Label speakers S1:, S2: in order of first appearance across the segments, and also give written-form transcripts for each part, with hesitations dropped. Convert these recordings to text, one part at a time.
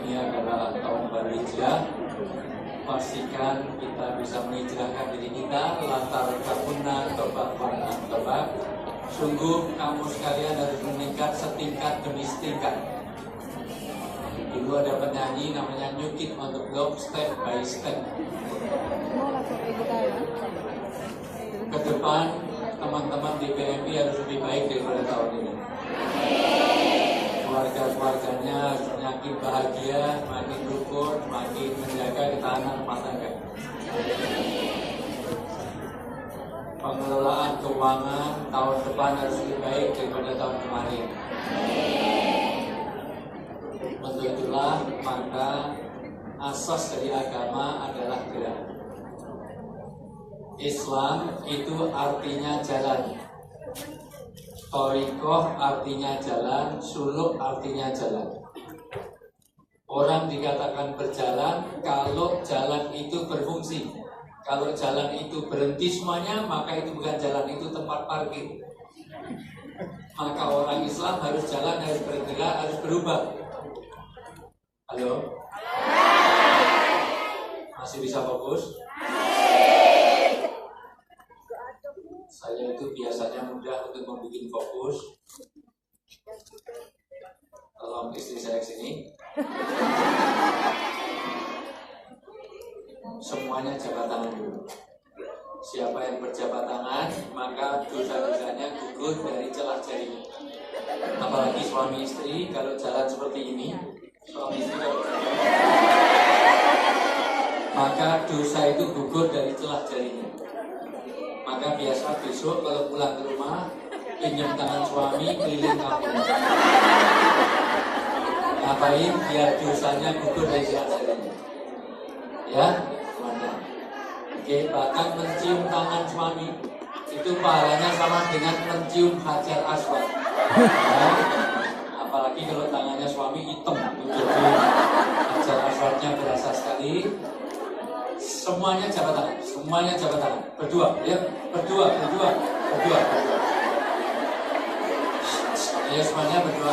S1: ini adalah tahun baru hijrah. Pastikan kita bisa menghijrahkan diri kita lantar kabuna toba. Sungguh kamu sekalian harus meningkat setingkat demi setingkat. Dulu ada penyanyi namanya New Kid on the Block, step by step. Ke depan teman-teman di PMI harus lebih baik daripada tahun ini. Keluarga-keluarganya semakin bahagia, semakin rukun, semakin menjaga ketahanan rumah tangga. Pengelolaan keuangan tahun depan harus lebih baik daripada tahun kemarin. Untuk itulah maka asas dari agama adalah gerak. Islam itu artinya jalan. Thariqah artinya jalan, suluk artinya jalan. Orang dikatakan berjalan kalau jalan itu berfungsi. Kalau jalan itu berhenti semuanya, maka itu bukan jalan, itu tempat parkir. Maka orang Islam harus jalan, harus bergerak, harus berubah. Halo? Masih bisa fokus? Saya itu biasanya mudah untuk membuat fokus. Tolong istri saya kesini. Semuanya jabat tangan dulu. Siapa yang berjabat tangan, maka dosa-dosanya gugur dari celah jarinya. Apalagi suami istri, kalau jalan seperti ini, suami istri kalau jalan, maka dosa itu gugur dari celah jarinya. Maka biasa besok kalau pulang ke rumah, pinjam tangan suami keliling kampung. Ngapain? Biar dosanya gugur dari celah jarinya. Ya, mana? Oke, bahkan mencium tangan suami itu pahalanya sama dengan mencium hajar aswad. Ya, apalagi kalau tangannya suami hitam, jadi hajar aswadnya berasa sekali. Semuanya jabat tangan, semuanya jabat tangan. Berdua, ya, berdua. Ya, semuanya berdua.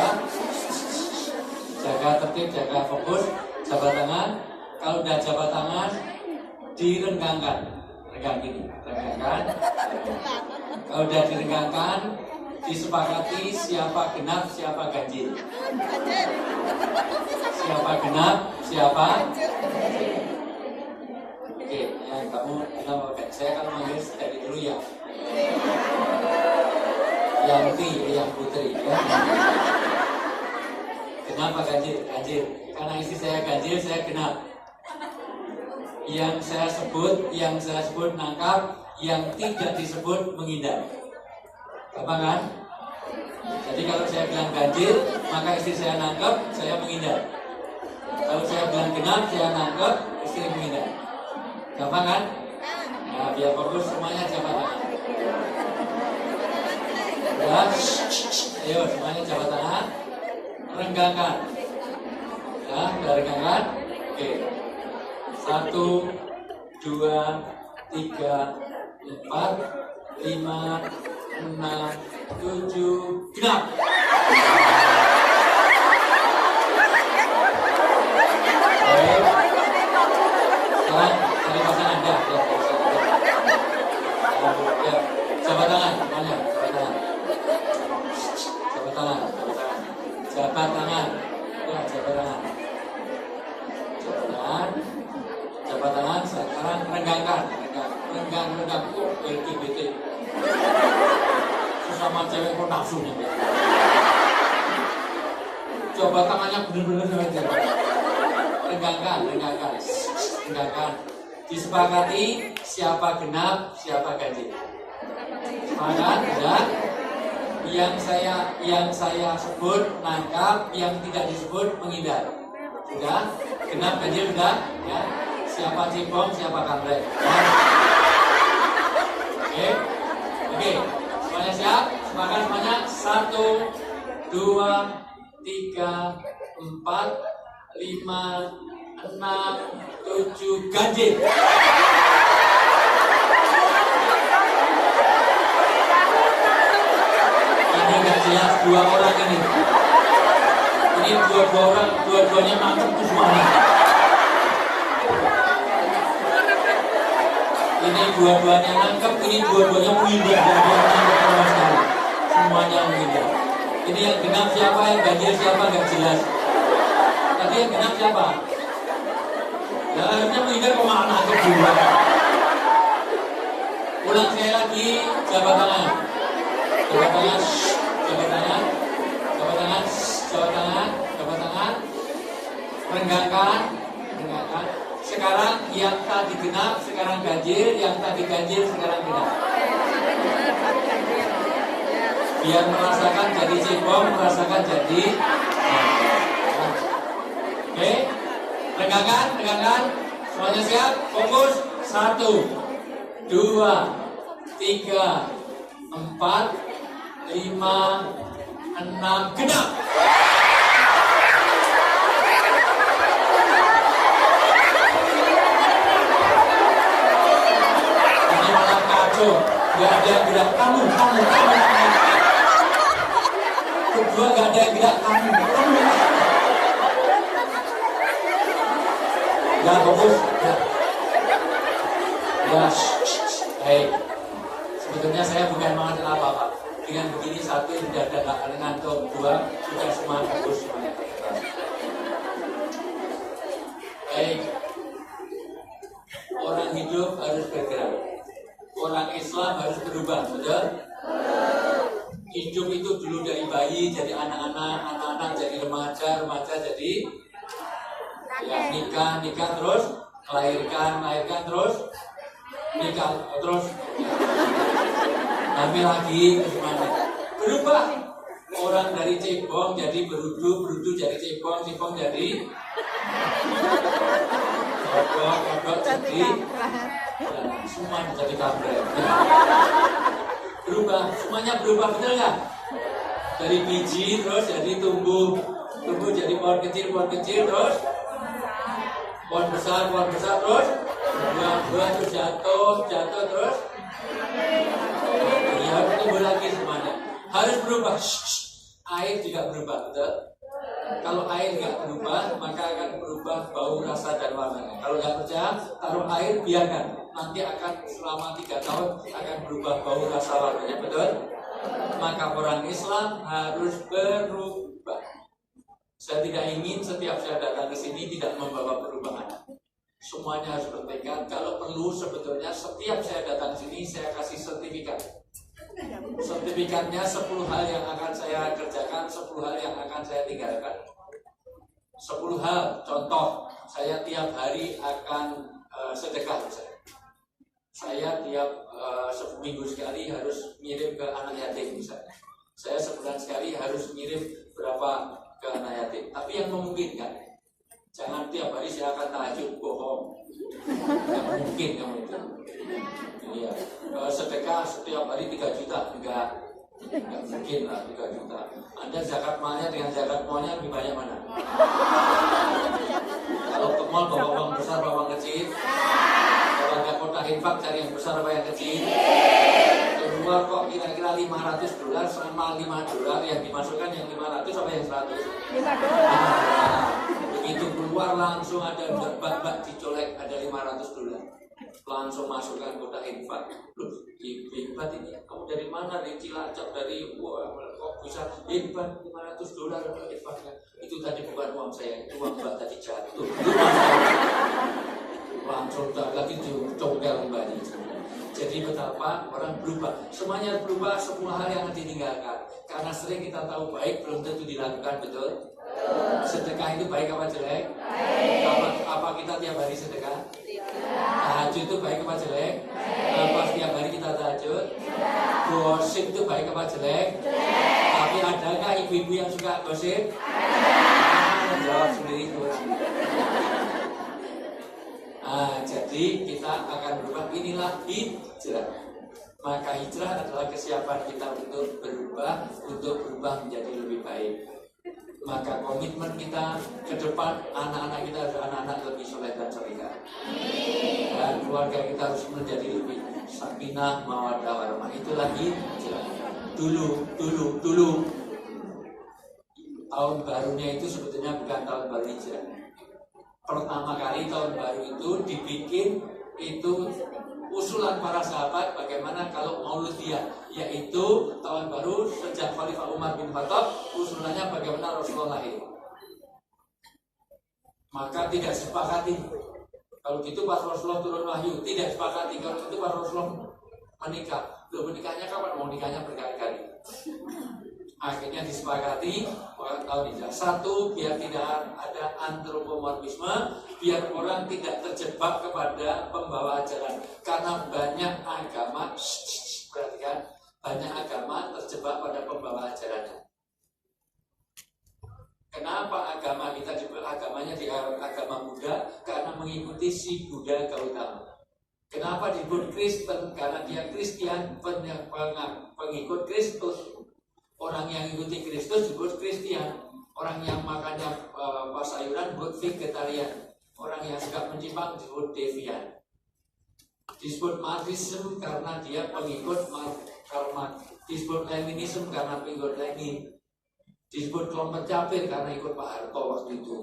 S1: Jaga tertib, jaga fokus, jabat tangan. Kalau udah jabat tangan, direnggangkan. Renggang gini, renggangkan. Kalau udah direnggangkan, disepakati siapa genap, siapa ganjil. Siapa genap, siapa ganjil. Oke, yang kamu bilang apa? Saya akan manggil dari dulu ya. Yanti, yang putri ya. Kenapa ganjil? Ganjil. Karena istri saya ganjil, saya genap. Yang saya sebut nangkap, yang tidak disebut menghindar. Gampang kan? Jadi kalau saya bilang ganjil, maka istri saya nangkap, saya menghindar. Kalau saya bilang genap, saya nangkap, istri menghindar. Gampang kan? Nah, biar fokus semuanya jabat tangan. Ya, ayo semuanya jabat tangan. Renggangkan. Ya, udah renggangkan. Oke. 1, 2, 3, 4, 5, 6, 7, genap. Sekarang dari pasangan dah. Ya, jabat tangan, semuanya jabat tangan. Jabat tangan. Jabat tangan. Ya, jabat tangan. Jabat tangan. Sekarang renggangkan. Renggang. LGBT. Sesama cewek kok nafsu nih. Coba tangannya bener-bener aja. Renggangkan. Disepakati siapa genap, siapa ganjil. Semangat, ya. Yang saya sebut nangkap, yang tidak disebut menghindar. Sudah? Genap, ganjil sudah? Ya. Siapa cipong, siapa kamplek. Ya. Oke. Semuanya siap? Semangat semuanya. 1, 2, 3, 4, 5, 6, 7, ganjil. Ini nggak jelas 2 orang ini. Ini Ini dua-duanya mantap tuh semuanya. Ini dua-duanya nangkep, ini dua-duanya menghindar, semuanya menghindar. Ini yang genap siapa, yang ganjil siapa nggak jelas. Tadi yang genap siapa? Ya harusnya menghindar kemana kedua. Ulang sekali lagi, jabat tangan, jabat tangan, jabat tangan, jabat tangan, jabat tangan, jabat tangan, renggangkan, renggangkan. Sekarang yang tadi genap, sekarang ganjil, yang tadi ganjil, sekarang genap. Biar merasakan jadi cebong, merasakan jadi. Oke, renggangkan, renggangkan. Semuanya siap, fokus. 1, 2, 3, 4, 5, 6, genap. Ini malah kacau, gak ada yang gerak kamu. Kedua gak ada yang gerak kamu. Gak fokus, gak. Ya, baik. Sebetulnya saya bukan mengatakan apa-apa. Dengan begini, 1 sudah ada gak ngantuk, 2 sudah semua fokus semuanya. Baik. Orang hidup harus bergerak. Orang Islam harus berubah, betul? Hidup itu dulu dari bayi jadi anak-anak, anak-anak jadi remaja, remaja jadi ya, nikah terus, melahirkan terus, nikah terus, hamil lagi, gimana? Berubah. Orang dari cebong jadi berudu, berudu jadi cebong, cebong jadi kodok jadi semua jadi kampret. Berubah, semuanya berubah, betul nggak? Dari biji terus jadi tumbuh jadi pohon kecil terus pohon besar terus buah terus jatuh terus ya tumbuh lagi semuanya. Harus berubah. Air juga berubah, betul? Kalau air nggak berubah, maka akan berubah bau, rasa, dan warnanya. Kalau nggak percaya, taruh air, biarkan. Nanti akan selama 3 tahun akan berubah bau, rasa, warnanya, betul? Maka orang Islam harus berubah. Saya tidak ingin setiap saya datang ke sini tidak membawa perubahan. Semuanya harus bertekad. Kalau perlu sebetulnya setiap saya datang ke sini saya kasih sertifikat. Sertifikatnya 10 hal yang akan saya kerjakan, 10 hal yang akan saya tinggalkan. 10 hal, contoh, saya tiap hari akan sedekah. Saya tiap seminggu sekali harus ngirim ke anak yatim misalnya. Saya sebulan sekali harus ngirim berapa ke anak yatim. Tapi yang memungkinkan. Jangan tiap hari saya akan tahajud, bohong. Tidak mungkin kamu itu. Iya. Sedekah setiap hari 3 juta, enggak mungkin lah 3 juta. Anda zakat malnya dengan zakat malnya lebih banyak mana? Kalau ke mal bawa uang besar, bawa uang kecil. Kalau nggak kotak infak cari yang besar apa yang kecil. Keluar kok kira-kira $500 sama $5 yang dimasukkan yang 500 apa yang 100? $5. Begitu keluar langsung ada bak-bak dicolek ada $500. Langsung masukkan kotak infak. Loh, hebat ini. Kamu dari mana? Dari Cilacap, dari kok bisa hebat $500 infaknya. Itu tadi bukan uang saya, itu uang bak tadi jatuh. Langsung tak lagi dicongkel kembali. Jadi betapa orang berubah. Semuanya berubah, semua hal yang ditinggalkan. Karena sering kita tahu baik belum tentu dilakukan, betul? Sedekah itu baik apa jelek? Apa kita tiap hari sedekah? Tahajud itu baik apa jelek? Apa tiap hari kita tahajud? Gosip itu baik apa jelek? Tapi adakah ibu-ibu yang suka gosip? Jawab sendiri itu. Jadi kita akan berubah. Inilah hijrah. Maka hijrah adalah kesiapan kita untuk berubah menjadi lebih baik. Maka komitmen kita ke depan anak-anak kita harus anak-anak lebih soleh dan solehah. Dan keluarga kita harus menjadi lebih sakinah, mawaddah, warahmah. Itulah hijrah. Dulu tahun barunya itu sebetulnya bukan tahun baru Hijrah. Pertama kali tahun baru itu dibikin itu usulan para sahabat bagaimana kalau Maulidiyah, yaitu tahun baru sejak Khalifah Umar bin Khattab, usulannya bagaimana Rasulullah lahir. Maka tidak sepakati. Kalau gitu pas Rasulullah turun wahyu, tidak sepakati. Kalau gitu pas Rasulullah menikah. Loh, menikahnya kapan? Mau nikahnya berkali-kali. Akhirnya disepakati tahun Hijrah. Satu, biar tidak ada antropomorfisme, biar orang tidak terjebak kepada pembawa ajaran. Karena banyak agama, perhatikan, banyak agama terjebak pada pembawa ajarannya. Kenapa agama kita disebut agamanya di agama Buddha? Karena mengikuti si Buddha Gautama. Kenapa disebut Kristen? Karena dia Kristian, pengikut Kristus. Orang yang ikuti Kristus disebut Kristian. Orang yang makannya sayuran disebut vegetarian. Orang yang suka menyimpang disebut devian. Disebut Marxism karena dia pengikut Karl Marx. Disebut Leninism karena pengikut Lenin. Disebut kelompok capir karena ikut Pak Harto waktu itu.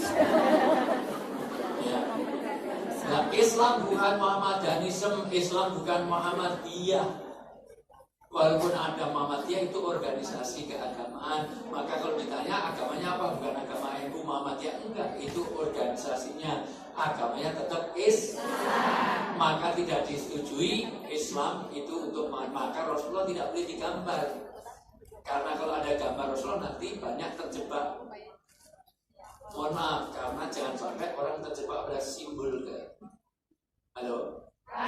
S1: Ya. Nah, Islam bukan Muhammadanism, Islam bukan Muhammadiyah. Walaupun ada Muhammadiyah itu organisasi keagamaan, maka kalau ditanya agamanya apa? Bukan agama NU Muhammadiyah, enggak, itu organisasinya. Agamanya tetap Islam. Maka tidak disetujui Islam itu untuk maka Rasulullah tidak boleh digambar. Karena kalau ada gambar Rasulullah nanti banyak terjebak. Mohon maaf, karena jangan sampai orang terjebak pada simbol ke. Halo?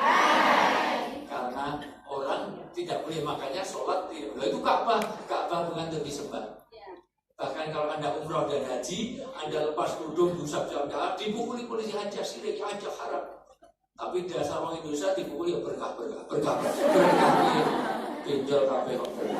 S1: Karena orang tidak boleh, makanya sholat tidak boleh. Itu Ka'bah bukan untuk disembah. Bahkan kalau Anda umroh dan haji, Anda lepas tudung, busap jalan, dipukuli polisi aja, sirik aja, haram. Tapi dasar orang Indonesia dipukuli ya berkah. Pinjol kabeh.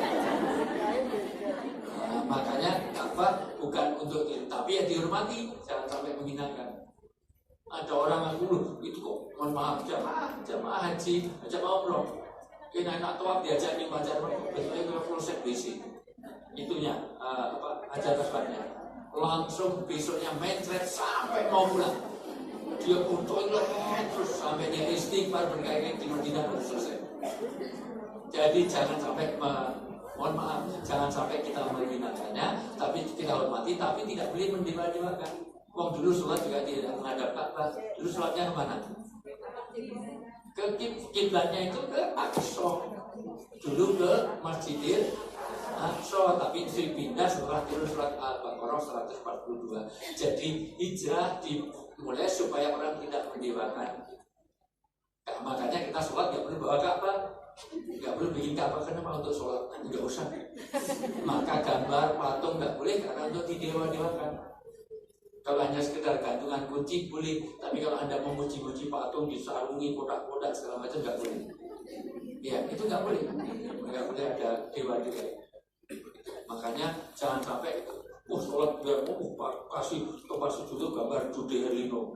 S1: Makanya Ka'bah bukan untuk itu, tapi ya dihormati, jangan sampai menghinakan. Ada orang yang itu kok, mohon maaf, jamaah haji, jamaah umroh. Kena enak tuak diajak nih baca betulnya kalau proses basic. Itunya ajar kasbannya. Langsung besoknya mencret sampai mau pulang. Dia butuh terus sampai dia istighfar berkali-kali di Madinah baru selesai. Jadi jangan sampai mohon maaf, jangan sampai kita menghinakannya, tapi kita hormati, tapi tidak boleh mendewa-dewakan. Wong dulu sholat juga tidak menghadap Ka'bah. Dulu sholatnya kemana? Ke kiblatnya itu ke Aqsa. Dulu ke Masjidil Aqsa, tapi dipindah setelah turun surat Al-Baqarah 142. Jadi hijrah dimulai supaya orang tidak mendewakan. Nah, makanya kita sholat nggak boleh bawa Ka'bah. Nggak boleh bikin Ka'bah, kenapa? Untuk sholat, nanti nggak usah. Maka gambar patung nggak boleh karena untuk didewa-dewakan. Kalau hanya sekedar gantungan kunci boleh, tapi kalau Anda memuji-muji patung, disarungi kotak-kotak segala macam nggak boleh. Ya itu nggak boleh ada dewa-dewa. Makanya jangan sampai sholat biar kasih tempat sujud gambar Dude Herlino.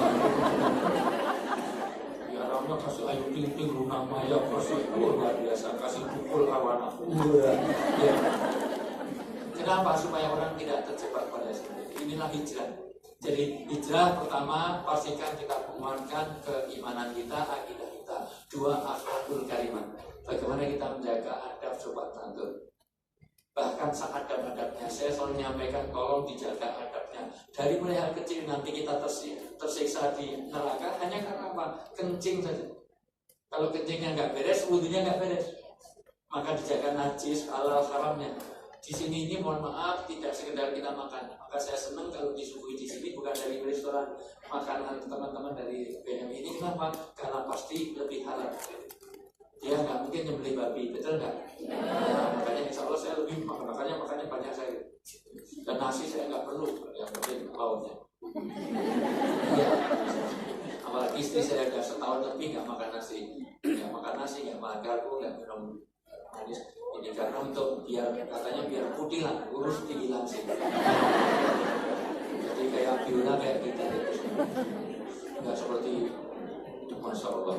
S1: Ya ramnya kasih ayu ting-ting Luna Maya, kasih luar biasa, kasih pukul awana. Ya. Kenapa? Supaya orang tidak terjebak pada sini. Inilah hijrah. Jadi hijrah pertama, pastikan kita menguatkan keimanan kita, akidah kita. Dua, akhlakul karimah. Bagaimana kita menjaga adab sopan santun. Bahkan saat adab-adabnya, saya selalu menyampaikan tolong dijaga adabnya. Dari mulai hal kecil nanti kita tersiksa di neraka hanya karena apa? Kencing saja. Kalau kencingnya nggak beres, wudunya nggak beres. Maka dijaga najis, halal haramnya. Di sini ini mohon maaf tidak sekedar kita makan. Maka saya senang kalau disuguhi di sini bukan dari restoran, makanan teman-teman dari BM ini. Kenapa? Karena pasti lebih halal. Dia nggak mungkin nyembelih babi, betul nggak? Nah, makanya insya Allah saya lebih makanya banyak saya. Dan nasi saya nggak perlu, yang penting lauknya. Ya. Apalagi istri saya sudah setahun lebih nggak makan nasi, nggak makan nasi, nggak makan garpu, nggak minum manis. Ini karena untuk katanya biar putih lah, urus dihilang sih. Jadi kayak biola kayak kita gitu. Nggak seperti Masya Allah.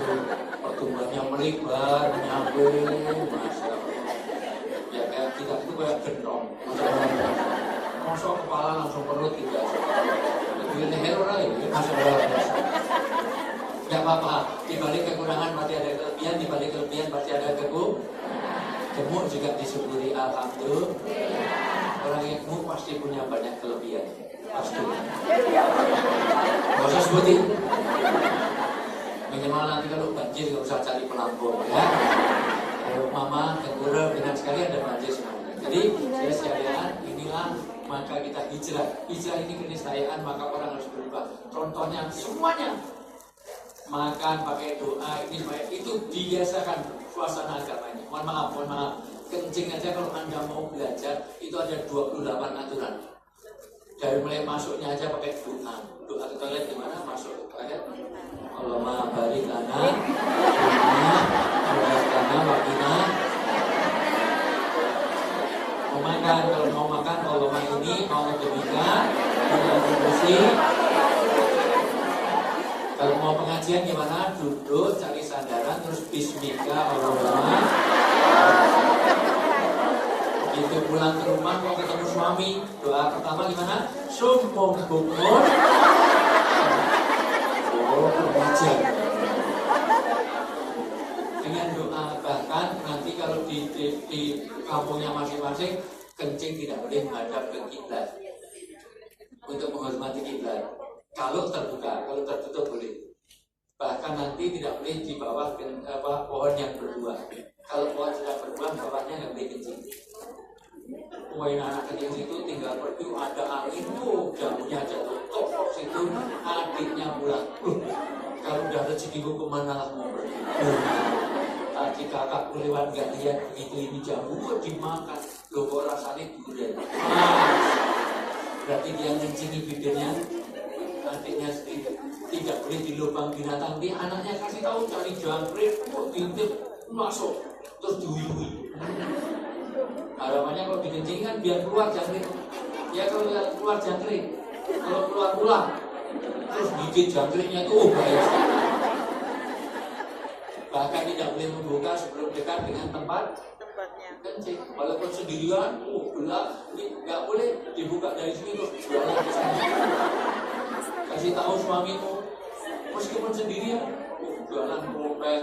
S1: Pertumbuhannya melebar, nyampe, Masya Allah. Ya kayak kita itu kayak gendong. Masuk kepala langsung perut gitu. Jadi leher orang ini masih luar biasa. Gak apa-apa, dibalik kekurangan pasti ada kelebihan, dibalik kelebihan pasti ada gemuk juga disyukuri, alhamdulillah. Orang yang gemuk pasti punya banyak kelebihan, pasti. Gak usah sebutin. Minimal nanti kalau banjir gak usah cari pelampung ya. Kalau mama, tengkurap, dengan sekali ada banjir semuanya. Jadi saya sekalian, inilah maka kita hijrah. Hijrah ini keniscayaan, maka orang harus berubah. Contohnya semuanya makan pakai doa ini itu dibiasakan suasana agamanya. Mohon maaf. Kencing aja kalau Anda mau belajar itu ada 28 aturan. Dari mulai masuknya aja pakai doa. Doa ke toilet gimana? Masuk ke toilet. Allahumma barik lana, wakina. Mau makan, kalau mau makan Allahumma ini, mau demikian, bersih. Kalau mau pengajian gimana? Duduk, cari sandaran, terus bismillah, Allahumma. Begitu pulang ke rumah, mau ketemu suami, doa pertama gimana? Sumpung bukun. Oh, pengajian. Dengan doa, bahkan nanti kalau di kampungnya masing-masing, kencing tidak boleh menghadap ke kiblat untuk menghormati kiblat. Kalau terbuka, kalau tertutup boleh. Bahkan nanti tidak boleh di bawah pohon yang berbuah. Kalau pohon sudah berbuah, bawahnya nggak boleh kencing. Poin anak kecil itu tinggal pergi, ada angin tuh, jamunya jatuh, tok situ, adiknya pulang. Kalau udah rezekiku kemana lah mau pergi? Tadi kakak lewat nggak lihat begitu ini jamu dimakan, loh kok rasanya durian. Berarti dia mencingi bibirnya. Adiknya sendiri tidak boleh di lubang binatang. Dia anaknya kasih tahu cari jangkrik, kok diintip masuk terus diuyui. Harapannya kalau dikencing kan biar keluar jangkrik. Ya kalau keluar jangkrik, kalau keluar ulang terus gigit jangkriknya itu bahaya sekali. Bahkan tidak boleh membuka sebelum dekat dengan tempatnya kencing. Walaupun sendirian, gelap, nggak boleh dibuka dari sini terus jualan ke sana. Kasih tahu suamimu, meskipun sendirian, jualan produk.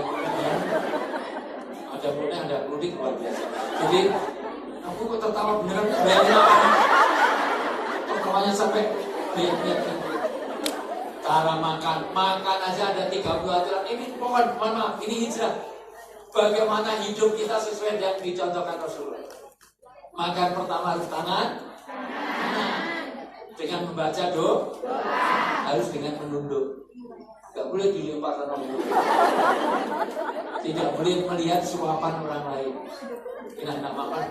S1: Ada produk, ada produk luar biasa. Jadi, aku kok tertawa beneran bayangin apa? Tertawanya sampai lihat. Cara makan aja ada 30 aturan. Ini mohon maaf, ini hijrah. Bagaimana hidup kita sesuai yang dicontohkan Rasulullah. Makan pertama harus tangan. Dengan membaca doa, harus dengan menunduk. Tidak boleh dilempar tanah dulu. Tidak boleh melihat suapan orang lain. Tidak makan.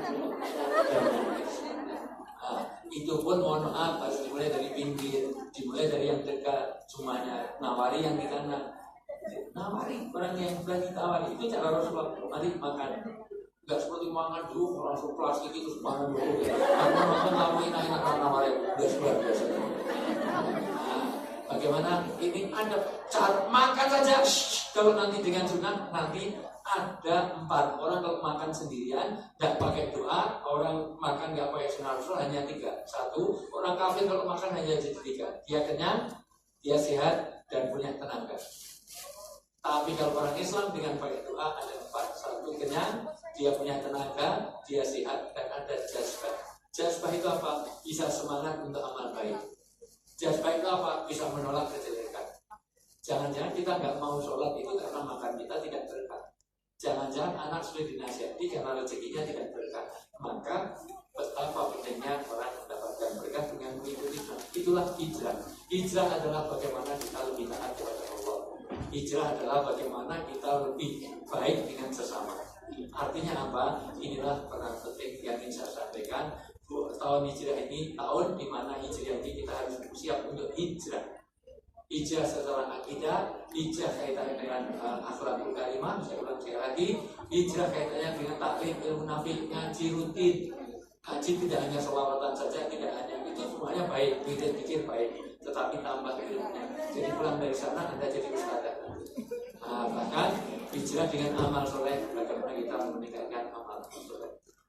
S1: Itu pun mohon maaf harus dimulai dari pinggir, dimulai dari yang dekat. Semuanya nawari yang di kanan. Nawari orang yang berani tawari. Itu cara Rasulullah. Mari makan. Enggak seperti makan dulu langsung plastik itu sepanjang dulu. Aku makan lama enak nawari. Udah luar biasa. Bagaimana ini ada cara makan saja. Kalau nanti dengan sunnah nanti ada 4 orang kalau makan sendirian tidak pakai doa, orang makan nggak pakai sunnah Rasul hanya 3. 1 orang kafir kalau makan hanya jadi 3. Dia kenyang, dia sehat dan punya tenaga. Tapi kalau orang Islam dengan pakai doa ada 4. 1 kenyang, dia punya tenaga, dia sehat dan ada jazbah. Jazbah itu apa? Bisa semangat untuk amal baik. Jazbah itu apa? Bisa menolak kejelekan. Jangan-jangan kita nggak mau sholat itu karena makan kita tidak berkah. Jangan-jangan anak sudah dinasihati karena rezekinya tidak berkah. Maka betapa pentingnya orang mendapatkan berkah dengan mengikuti Islam. Itulah hijrah. Hijrah adalah bagaimana kita lebih taat kepada Allah. Hijrah adalah bagaimana kita lebih baik dengan sesama. Artinya apa? Inilah peran penting yang ingin saya sampaikan. Tahun hijrah ini tahun di mana hijrah ini kita harus siap untuk hijrah. Hijrah secara akidah, hijrah kaitannya dengan akhlakul karimah. Saya ulang sekali lagi, hijrah kaitannya dengan taklim ilmu nafi, ngaji rutin. Ngaji tidak hanya sholawatan saja, tidak hanya itu semuanya baik, pikir baik, tetapi tambah ilmunya. Jadi pulang dari sana Anda jadi ustadzah. Bahkan hijrah dengan amal soleh, bagaimana kita meningkatkan amal soleh.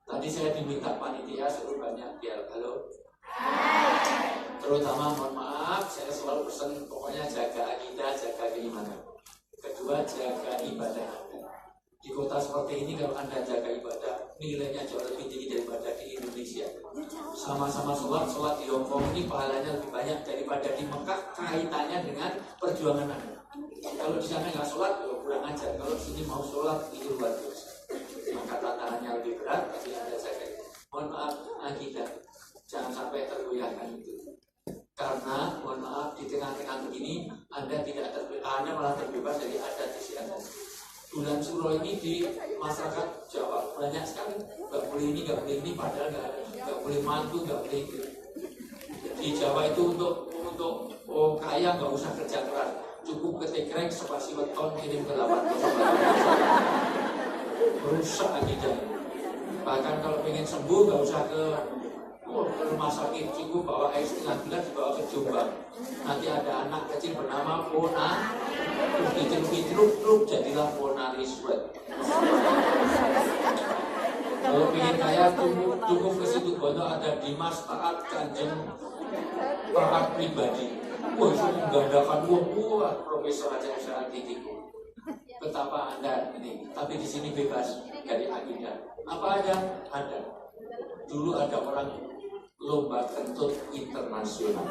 S1: Tadi saya diminta panitia suruh banyak biar halo. Terutama mohon maaf, saya selalu pesan pokoknya jaga akidah, jaga keimanan. Kedua, jaga ibadah Anda. Di kota seperti ini kalau Anda jaga ibadah, nilainya jauh lebih tinggi daripada di Indonesia. Sama-sama sholat di Hongkong ini pahalanya lebih banyak daripada di Mekah, kaitannya dengan perjuangan Anda. Kalau di sana nggak sholat, ya kurang ajar. Kalau di sini mau sholat, itu luar biasa. Maka tantangannya lebih berat, tapi Anda jaga. Mohon maaf, akidah. Jangan sampai tergoyahkan itu. Karena, mohon maaf, di tengah-tengah begini, Anda malah terbebas dari adat istiadat. Bulan Suro ini di masyarakat Jawa banyak sekali. Nggak boleh ini, padahal nggak boleh mantu, nggak boleh itu. Di Jawa itu untuk kaya nggak usah kerja keras. Cukup ketekrek spasi weton kirim ke 808. Rusak akidah. Bahkan kalau pengen sembuh nggak usah ke rumah sakit, cukup bawa air setengah gelas dibawa ke Jombang. Nanti ada anak kecil bernama Pona, terus diceluk-celuk jadilah Pona Riswet. Kalau pengen kaya cukup ke situ Bondo ada Dimas Taat Kanjeng Taat Pribadi. Wah, itu menggandakan wah profesor aja secara tinggi. Betapa Anda ini, tapi di sini bebas dari akidah. Apa ada? Dulu ada orang lomba kentut internasional.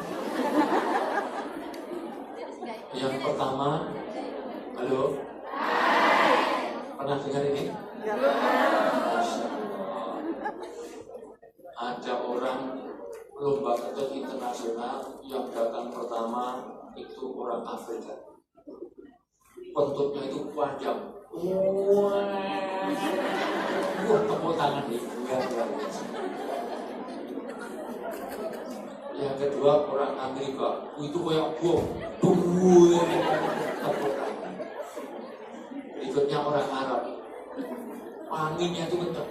S1: Yang pertama, halo, pernah dengar ini? Ada orang lomba kentut internasional yang datang pertama itu orang Afrika. Kentutnya itu panjang. Wah, tepuk tangan nih. Yang kedua orang Amerika, itu kayak bom. Tepuk tangan. Berikutnya orang Arab, anginnya itu kencang.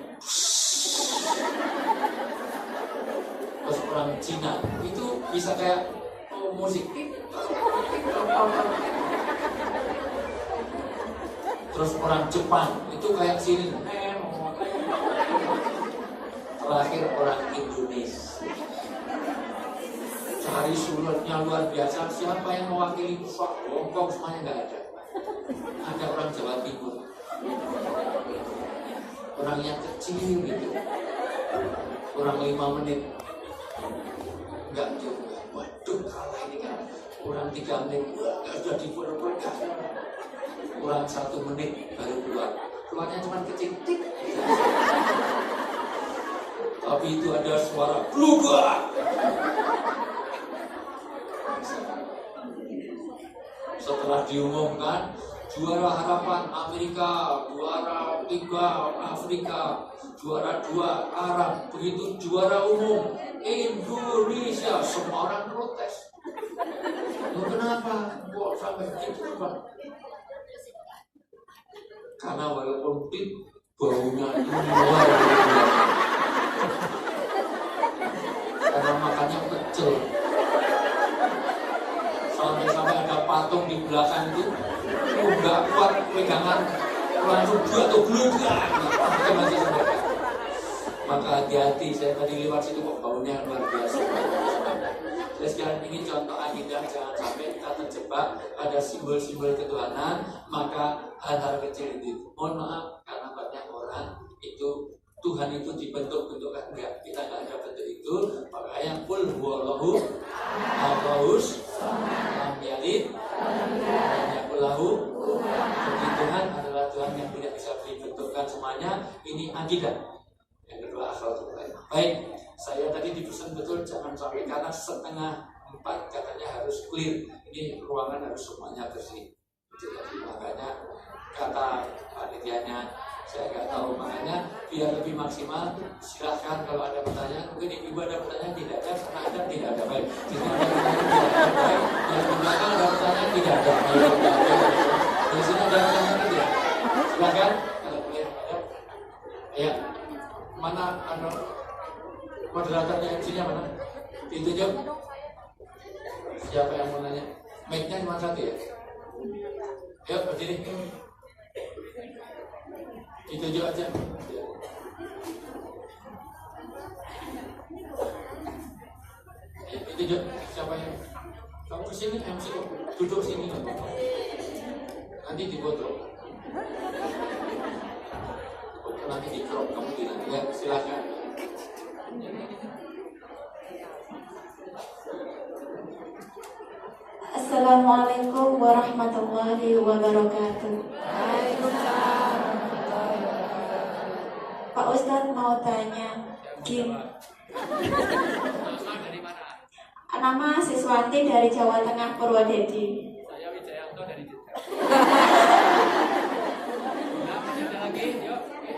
S1: Terus orang Cina, itu bisa kayak musik. Terus orang Jepang itu kayak sini. Terakhir orang Indonesia. Cari sulutnya luar biasa. Siapa yang mewakili Hongkong semuanya nggak ada. Ada orang Jawa Timur. Orangnya kecil gitu. Orang 5 menit. Nggak juga. Waduh kalah ini kan. Orang 3 menit. Nggak sudah diperlukan. Kurang 1 menit baru keluarnya cuma kecil. Tapi itu ada suara keluar. Setelah diumumkan juara harapan Amerika, juara 3 Afrika, juara 2 Arab, begitu juara umum Indonesia, semua orang protes. Loh, kenapa? Kok sampai gitu Pak? Karena walaupun baunya itu luar biasa. Karena makannya kecil. Sampai ada patung di belakang itu, nggak kuat pegangan, langsung jatuh geludak. Maka hati-hati, saya tadi lewat situ kok baunya luar biasa. Jadi sekarang ini contoh akidah, jangan sampai kita terjebak pada simbol-simbol ketuhanan, maka hal-hal kecil itu. Mohon maaf, karena banyak orang itu Tuhan itu dibentuk-bentukkan, enggak, kita nggak ada bentuk itu. Makanya qul huwallahu ahadus lam yalid lam yakul lahu. Jadi Tuhan adalah Tuhan yang tidak bisa dibentukkan semuanya. Ini akidah. Yang kedua akhlakul karimah. Baik, saya tadi dipesan betul jangan sampai karena 3:30 katanya harus clear. Ini ruangan harus semuanya bersih. Jadi makanya kata panitianya saya nggak tahu, makanya biar lebih maksimal silahkan kalau ada pertanyaan. Mungkin ibu ada pertanyaan, tidak ada, karena ada tidak ada. Baik, jika ada pertanyaan tidak ada, baik. Yang di belakang ada pertanyaan tidak ada. Di sini ada pertanyaan tidak? Silahkan kalau boleh ada. Ya, mana ada moderatornya, MC-nya mana? Ditunjuk. Siapa yang mau nanya? Mic-nya cuma 1 ya? Yuk berdiri. Ditunjuk aja. Itu siapa yang? Kamu kesini MC, duduk sini nanti dipoto. Nanti di crop kamu bilang ya silakan.
S2: Assalamualaikum warahmatullahi wabarakatuh. Pak Ustadz mau tanya, nama Siswanti dari Jawa Tengah, Purwodadi.
S1: Saya Wijayanto dari Jogja. Ada lagi, yuk.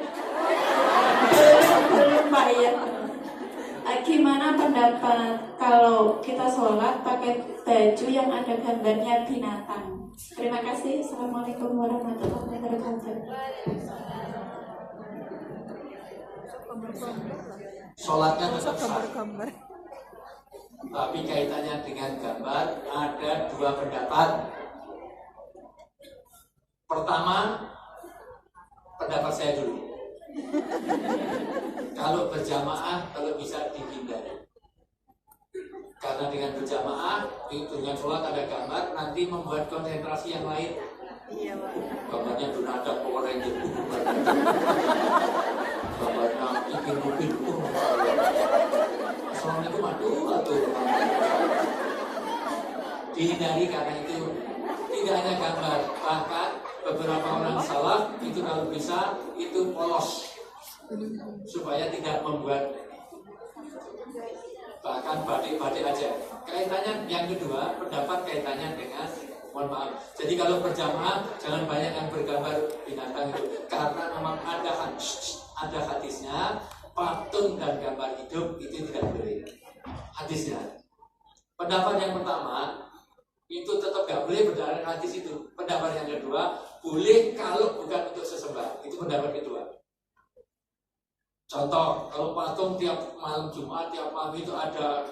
S2: Belum Pak ya. Gimana pendapat kalau kita sholat pakai baju yang ada gambarnya binatang? Terima kasih. Assalamualaikum warahmatullahi wabarakatuh.
S1: Sholatnya tetap sah. Tapi kaitannya dengan gambar ada dua pendapat. Pertama, pendapat saya dulu. Kalau berjamaah, kalau bisa dihindari. Karena dengan berjamaah, dengan sholat ada gambar, nanti membuat konsentrasi yang lain.
S2: Iya, Pak.
S1: Gambarnya Donada, Power Ranger, gambarnya Ikin Rupin. Assalamualaikum, aduh. Dihindari karena itu tidak hanya gambar, bahkan beberapa orang salaf itu kalau bisa itu polos supaya tidak membuat bahkan batik-batik aja. Kaitannya yang kedua, pendapat kaitannya dengan mohon maaf. Jadi kalau berjamaah jangan banyak yang bergambar binatang itu karena memang ada hadisnya patung dan gambar hidup itu tidak boleh. Hadisnya. Pendapat yang pertama itu tetap gak boleh berdasarkan hadis itu. Pendapat yang kedua boleh kalau bukan untuk sesembah. Itu pendapat kedua. Contoh, kalau patung tiap malam Jumat, tiap malam itu ada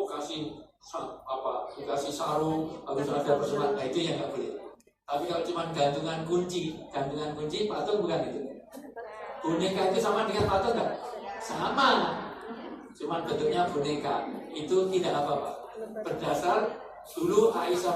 S1: dikasih sarung, harus ada persembahan. Nah itu yang nggak boleh. Tapi kalau cuma gantungan kunci, patung bukan itu. Boneka itu sama dengan patung nggak? Sama. Cuma bentuknya boneka. Itu tidak apa-apa. Berdasar dulu Aisyah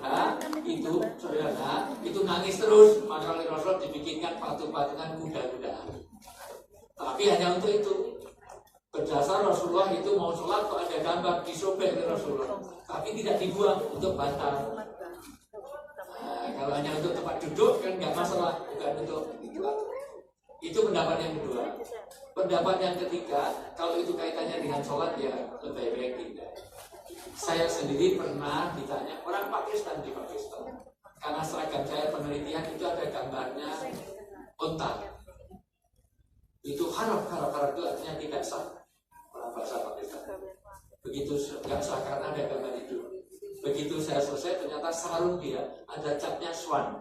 S1: itu nangis terus, maka oleh Rasul dibikinkan patung-patungan kuda-kudaan. Tapi hanya untuk itu. Berdasar Rasulullah itu mau sholat kok ada gambar disobek oleh Rasulullah, tapi tidak dibuang untuk bantal. Nah, kalau hanya untuk tempat duduk kan nggak masalah, bukan untuk itu pendapat yang kedua. Pendapat yang ketiga, kalau itu kaitannya dengan sholat ya lebih baik tidak. Saya sendiri pernah ditanya orang Pakistan di Pakistan, karena seragam saya penelitian itu ada gambarnya unta. Itu harap itu artinya tidak sah orang bahasa Pakistan. Begitu nggak sah karena ada gambar itu. Begitu saya selesai ternyata sarung dia ada capnya swan.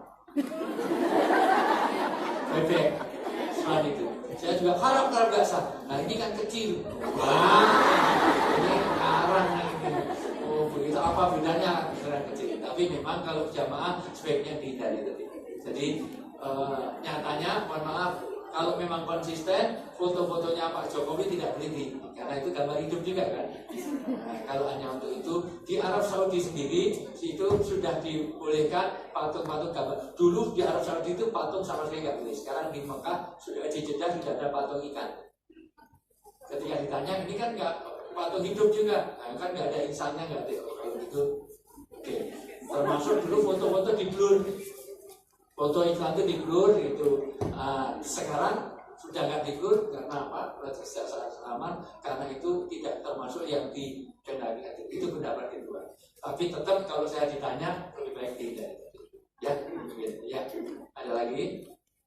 S1: Bebek swan itu. Saya juga harap nggak sah. Nah ini kan kecil. Wah, ini arang ini. Oh begitu apa bedanya dengan kecil? Tapi memang kalau jamaah sebaiknya dihindari tadi. Jadi nyatanya mohon maaf. Kalau memang konsisten, foto-fotonya Pak Jokowi tidak boleh karena itu gambar hidup juga kan. Nah, kalau hanya untuk itu, di Arab Saudi sendiri itu sudah dibolehkan patung-patung gambar. Dulu di Arab Saudi itu patung sama sekali nggak boleh. Sekarang di Mekah sudah di Jeddah sudah ada patung ikan. Ketika ditanya, ini kan nggak patung hidup juga, nah, kan nggak ada insannya nggak ada. Kalau itu, oke. Termasuk dulu foto-foto di blur. Foto iklan itu di-blur gitu. Sekarang sudah nggak di-blur karena apa? Aman karena itu tidak termasuk yang dikehendaki. Itu pendapat kedua. Tapi tetap kalau saya ditanya lebih baik tidak. Ya, ya. Ada lagi?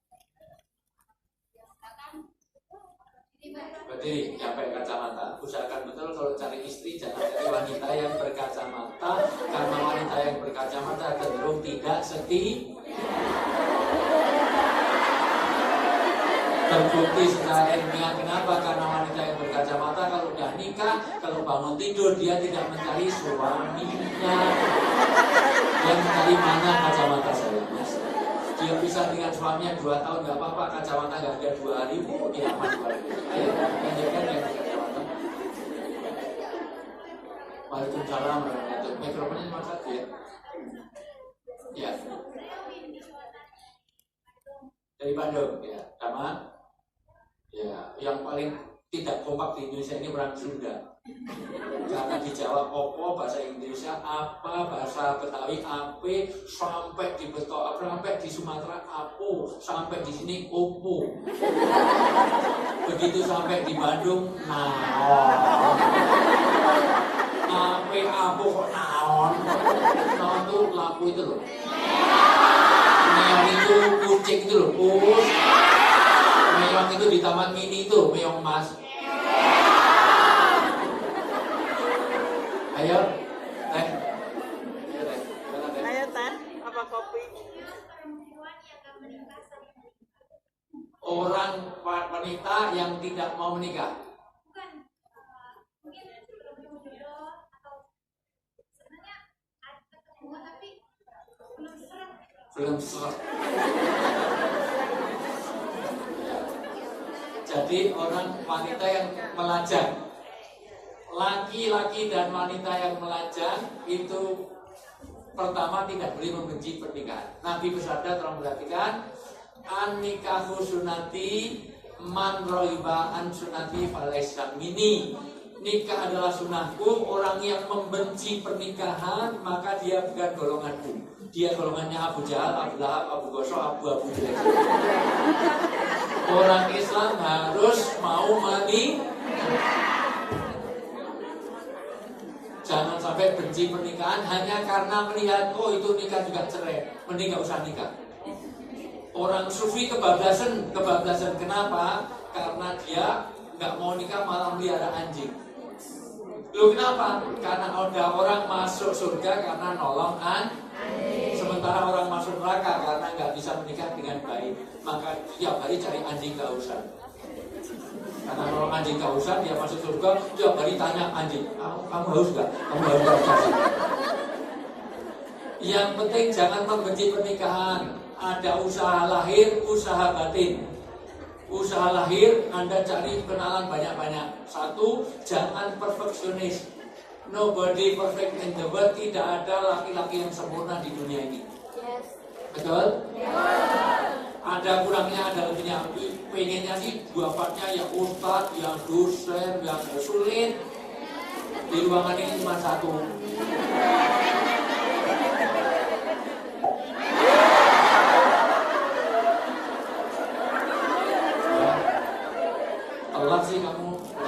S1: Berdiri, yang pakai kacamata. Usahakan betul kalau cari istri jangan cari wanita yang berkacamata, karena wanita yang berkacamata cenderung tidak setia. Terbukti secara ilmiah. Kenapa? Karena wanita yang berkacamata kalau udah nikah, kalau bangun tidur dia tidak mencari suaminya, dia mencari mana kacamata saya. Dia bisa dengan suaminya 2 tahun nggak apa-apa, kacamata nggak ada 2 hari, dia aman 2 hari. Ayo lanjutkan yang berkacamata. Waalaikumsalam warahmatullahi. Mikrofonnya cuma satu ya. Ya. Dari Bandung ya. Sama. Ya, yang paling tidak kompak di Indonesia ini orang Sunda. Karena dijawab opo bahasa Indonesia, apa bahasa Betawi ape, sampai di Beto, sampai di Sumatera apo, sampai di sini opo. Begitu sampai di Bandung naon. Ape apo kok naon. Naon itu laku itu loh. Meong itu kucing itu loh. Meong itu di taman mini itu, meong mas. Ayo, teh.
S3: Ayo teh, apa kopi?
S1: Orang wanita yang tidak mau menikah. Belum serap. Jadi orang wanita yang melajang. Laki-laki dan wanita yang melajang itu pertama tidak boleh membenci pernikahan. Nabi bersabda, tolong perhatikan, an-nikahu sunati man roiba an sunati falaysa minni. Nikah adalah sunahku. Orang yang membenci pernikahan maka dia bukan golonganku. Dia golongannya Abu Jahal, Abu Lahab, Abu Gosok, Abu Jelek. Orang Islam harus mau menikah. Jangan sampai benci pernikahan hanya karena melihat oh itu nikah juga cerai, mending gak usah nikah. Orang sufi kebablasan. Kenapa? Karena dia nggak mau nikah malah melihara anjing. Loh kenapa? Karena ada orang masuk surga karena nolong anjing. Sementara orang masuk neraka karena nggak bisa menikah dengan baik, maka tiap hari cari anjing kehausan. Karena kalau anjing kehausan, dia masuk surga, tiap hari tanya anjing, kamu haus gak? Kamu haus gak? Yang penting jangan membenci pernikahan. Ada usaha lahir, usaha batin. Usaha lahir, Anda cari kenalan banyak-banyak. Satu, jangan perfeksionis. Nobody perfect in the world. Tidak ada laki-laki yang sempurna di dunia ini.
S2: Yes.
S1: Betul? Ada kurangnya, ada lebihnya. Pengennya sih bapaknya ya ustadz, yang dosen, yang sulit. Di ruangan ini cuma satu. Ya. Telat sih kamu.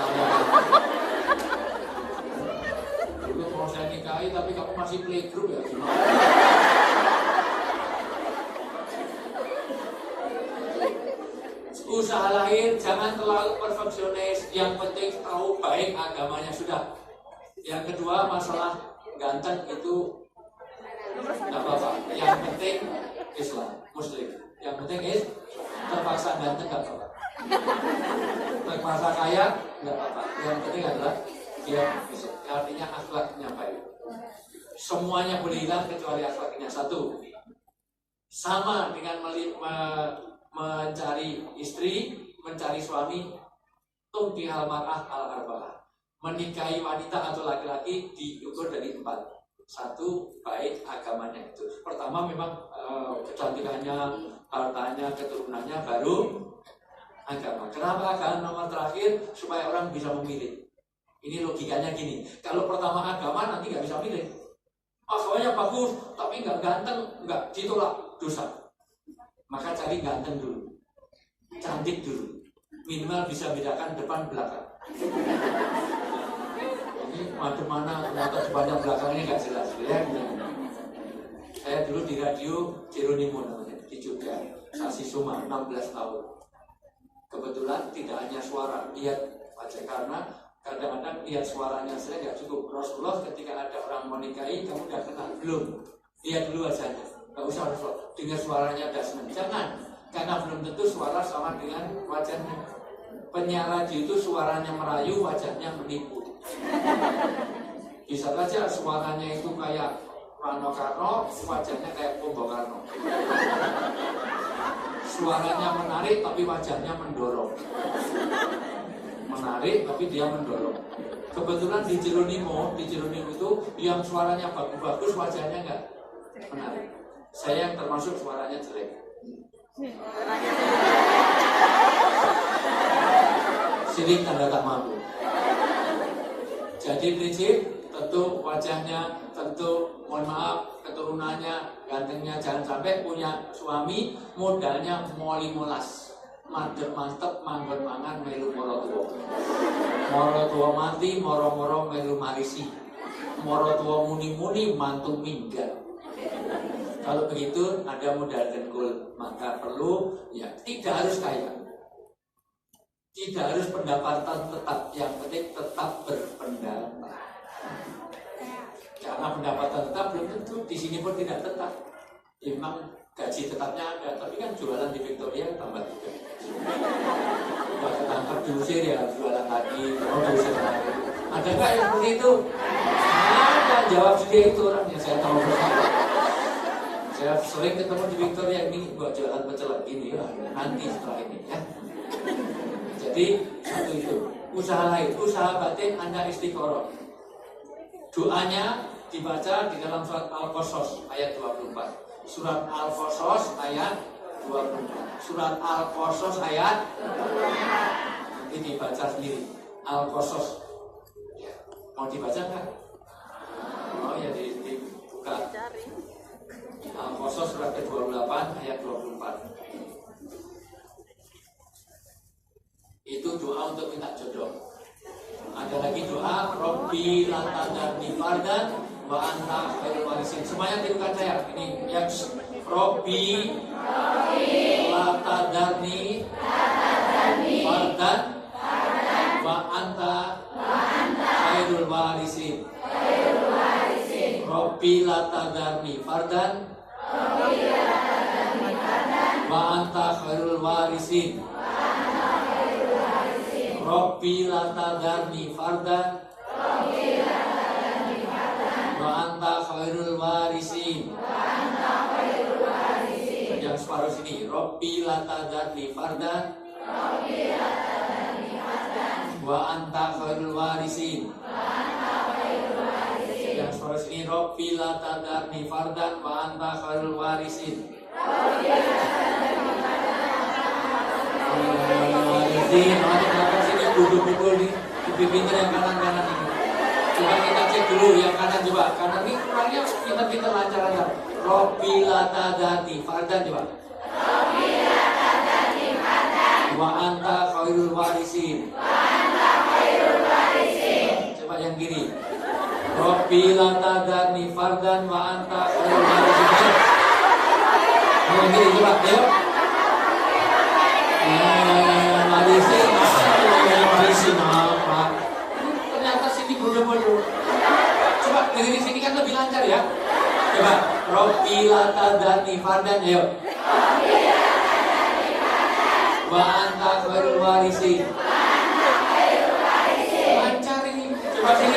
S1: Dulu mau saya nikahi tapi kamu masih playgroup ya. Usaha lahir jangan terlalu perfeksionis. Yang penting tahu baik agamanya sudah. Yang kedua masalah ganteng itu tidak apa-apa. Yang penting Islam, Muslim. Yang penting terpaksa ganteng tidak apa-apa. Terpaksa kaya tidak apa-apa. Yang penting adalah dia Islam. Artinya akhlaknya baik. Semuanya boleh hilang kecuali akhlaknya. Satu, sama dengan mencari istri, mencari suami, tungkihal mar'ah al-arba'ah. Menikahi wanita atau laki-laki diukur dari 4. Satu, baik agamanya itu. Pertama memang kecantikannya, hartanya, keturunannya, baru agama. Kenapa agama nomor terakhir? Supaya orang bisa memilih. Ini logikanya gini. Kalau pertama agama nanti nggak bisa milih. Agamanya bagus, tapi nggak ganteng, nggak ditolak, dosa. Maka cari ganteng dulu, cantik dulu, minimal bisa bedakan depan belakang. Ini macam mana ternyata depannya belakangnya nggak jelas, ya. Saya dulu di radio Jeronimo namanya di Jogja, Sasi Suma 16 tahun. Kebetulan tidak hanya suara, lihat wajah, karena kadang-kadang lihat suaranya saya nggak cukup. Rasulullah ketika ada orang mau nikahi, kamu udah kenal belum? Lihat dulu wajahnya. Gak usah dengar suaranya dasman. Jangan, karena belum tentu suara sama dengan wajahnya. Penyiar radio itu suaranya merayu, wajahnya menipu. Bisa saja suaranya itu kayak Rano Karno, wajahnya kayak Pombo Karno. Suaranya menarik tapi wajahnya mendorong. Menarik tapi dia mendorong. Kebetulan di Jeronimo itu yang suaranya bagus-bagus, wajahnya enggak menarik. Saya yang termasuk suaranya jelek. Sirik tanda tak mampu. Jadi prinsip tentu wajahnya, tentu mohon maaf keturunannya, gantengnya, jangan sampai punya suami modalnya moli molas, madep mantep, manggon mangan melu moro tua mati, moro melu marisi, moro tua muni mantu minggat. Kalau begitu ada modal dengkul, maka perlu ya tidak harus kaya, tidak harus pendapatan tetap, yang penting tetap berpendapat. Karena pendapatan tetap belum tentu, di sini pun tidak tetap. Memang gaji tetapnya ada, tapi kan jualan di Victoria tambah juga. Kalau ketangkap diusir ya jualan lagi, diusir lagi. Ada nggak yang seperti itu? Ada, jawab sendiri itu orang yang saya tahu bersama. Saya sering ketemu di Victoria, ini buat jualan pecel gini ya, nanti setelah ini ya. Jadi satu itu, usaha lain, usaha batin Anda istiqoroh. Doanya dibaca di dalam surat Al-Qasas ayat 24. Surat Al-Qasas ayat 24. Surat Al-Qasas ayat 24. Nanti dibaca sendiri. Al-Qasas. Ya. Mau dibaca nggak? Oh ya, dibuka. Al-Qasas surat ke-28 ayat 24. Itu doa untuk minta jodoh. Ada lagi doa Robbi latadarni fardan wa anta khairul warisin. Semuanya tirukan saya. Ini yang Robbi latadarni fardan wa anta khairul warisin. Robbi latadarni fardan wa anta khairul warisin. Robbi latadarni fardan wa anta khairul warisin. Yang separuh sini Robbi latadarni fardan wa anta khairul warisin. Yang separuh sini Robbi latadarni fardan wa anta khairul warisin. Pukul nih, lebih pintar yang kanan ini. Coba kita cek dulu yang kanan, coba kanan ini kurangnya kita lancar. Robbi latadarni fardan, coba. Robbi latadarni fardan wa anta khairul warisin. Coba yang kiri. Robbi latadarni fardan wa anta khairul warisin. Yang kiri coba, yuk. Warisin apa? Ternyata sini bodoh-bodoh. Coba dari sini kan lebih lancar ya. Coba Robbi latadarni fardan, ayo. Wa anta khairul warisin. Lancar ini. Coba sini.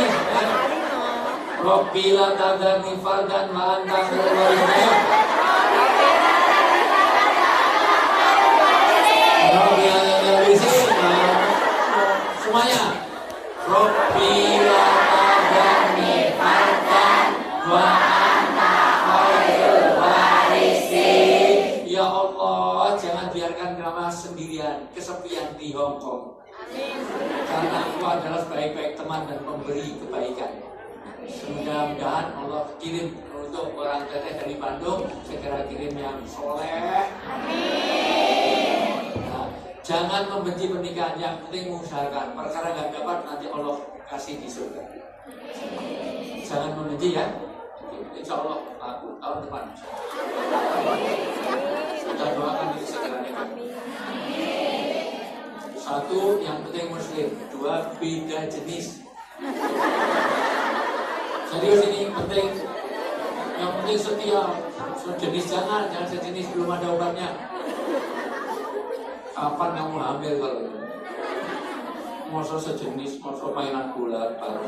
S1: Robbi latadarni fardan wa anta khairul warisin, ayo. Semuanya Robbi latadarni fardan wa anta khairul warisin. Ya Allah, jangan biarkan kami sendirian, kesepian di Hong Kong. Karena Engkau adalah sebaik-baik teman dan pemberi kebaikan. Mudah-mudahan Allah kirim untuk orang teteh dari Bandung, segera kirim yang soleh. Jangan membenci pernikahan, yang penting mengusahakan. Perkara nggak dapat nanti Allah kasih di surga. Jangan membenci ya. Insya Allah aku tahun depan. Kita doakan itu segera nikah. Satu, yang penting muslim. Dua, beda jenis. Serius ini penting. Yang penting setia. Sejenis jangan sejenis, belum ada obatnya. Kapan kamu hamil kalau itu? Masa sejenis, masa mainan bola bareng.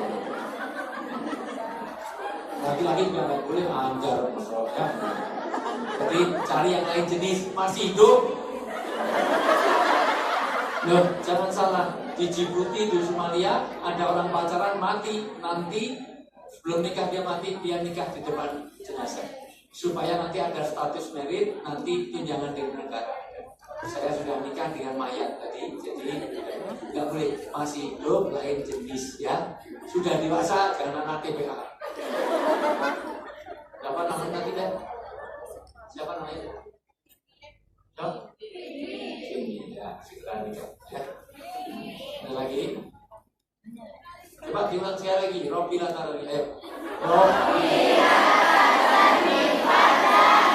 S1: Laki-laki juga nggak boleh anggar, ya. Jadi cari yang lain jenis, masih hidup. Loh, jangan salah. Di Djibouti, di Somalia, ada orang pacaran mati. Nanti sebelum nikah dia mati, dia nikah di depan jenazah. Supaya nanti ada status merit, nanti tunjangan dari negara. Saya sudah nikah dengan mayat tadi, jadi nggak boleh, masih hidup lain jenis ya. Sudah dewasa jangan anak TPA. Siapa namanya tidak? Siapa namanya? Siapa? Ini ya, segera nikah ya. Ada lagi? Coba diulang sekali lagi, Robbi Latarani, ayo. Robbi Latarani Padang.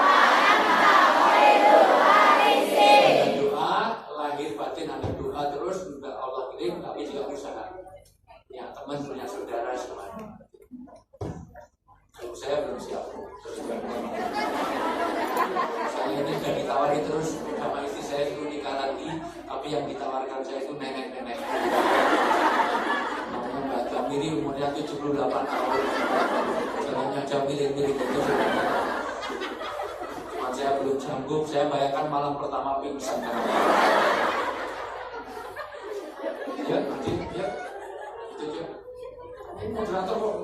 S1: Lahir batin ada doa terus juga Allah kirim, tapi juga usaha. Punya teman, punya saudara semuanya. Kalau saya belum siap. Saya ini sudah ditawari terus sama istri saya itu nikah lagi, tapi yang ditawarkan saya itu nenek-nenek. Namanya Mbak Jamili, umurnya 78 tahun. Jalannya Jamili mirip itu sebenarnya. Saya belum sanggup, saya bayangkan malam pertama pingsan. Ya, nanti, ya, itu ya. Ini moderator kok.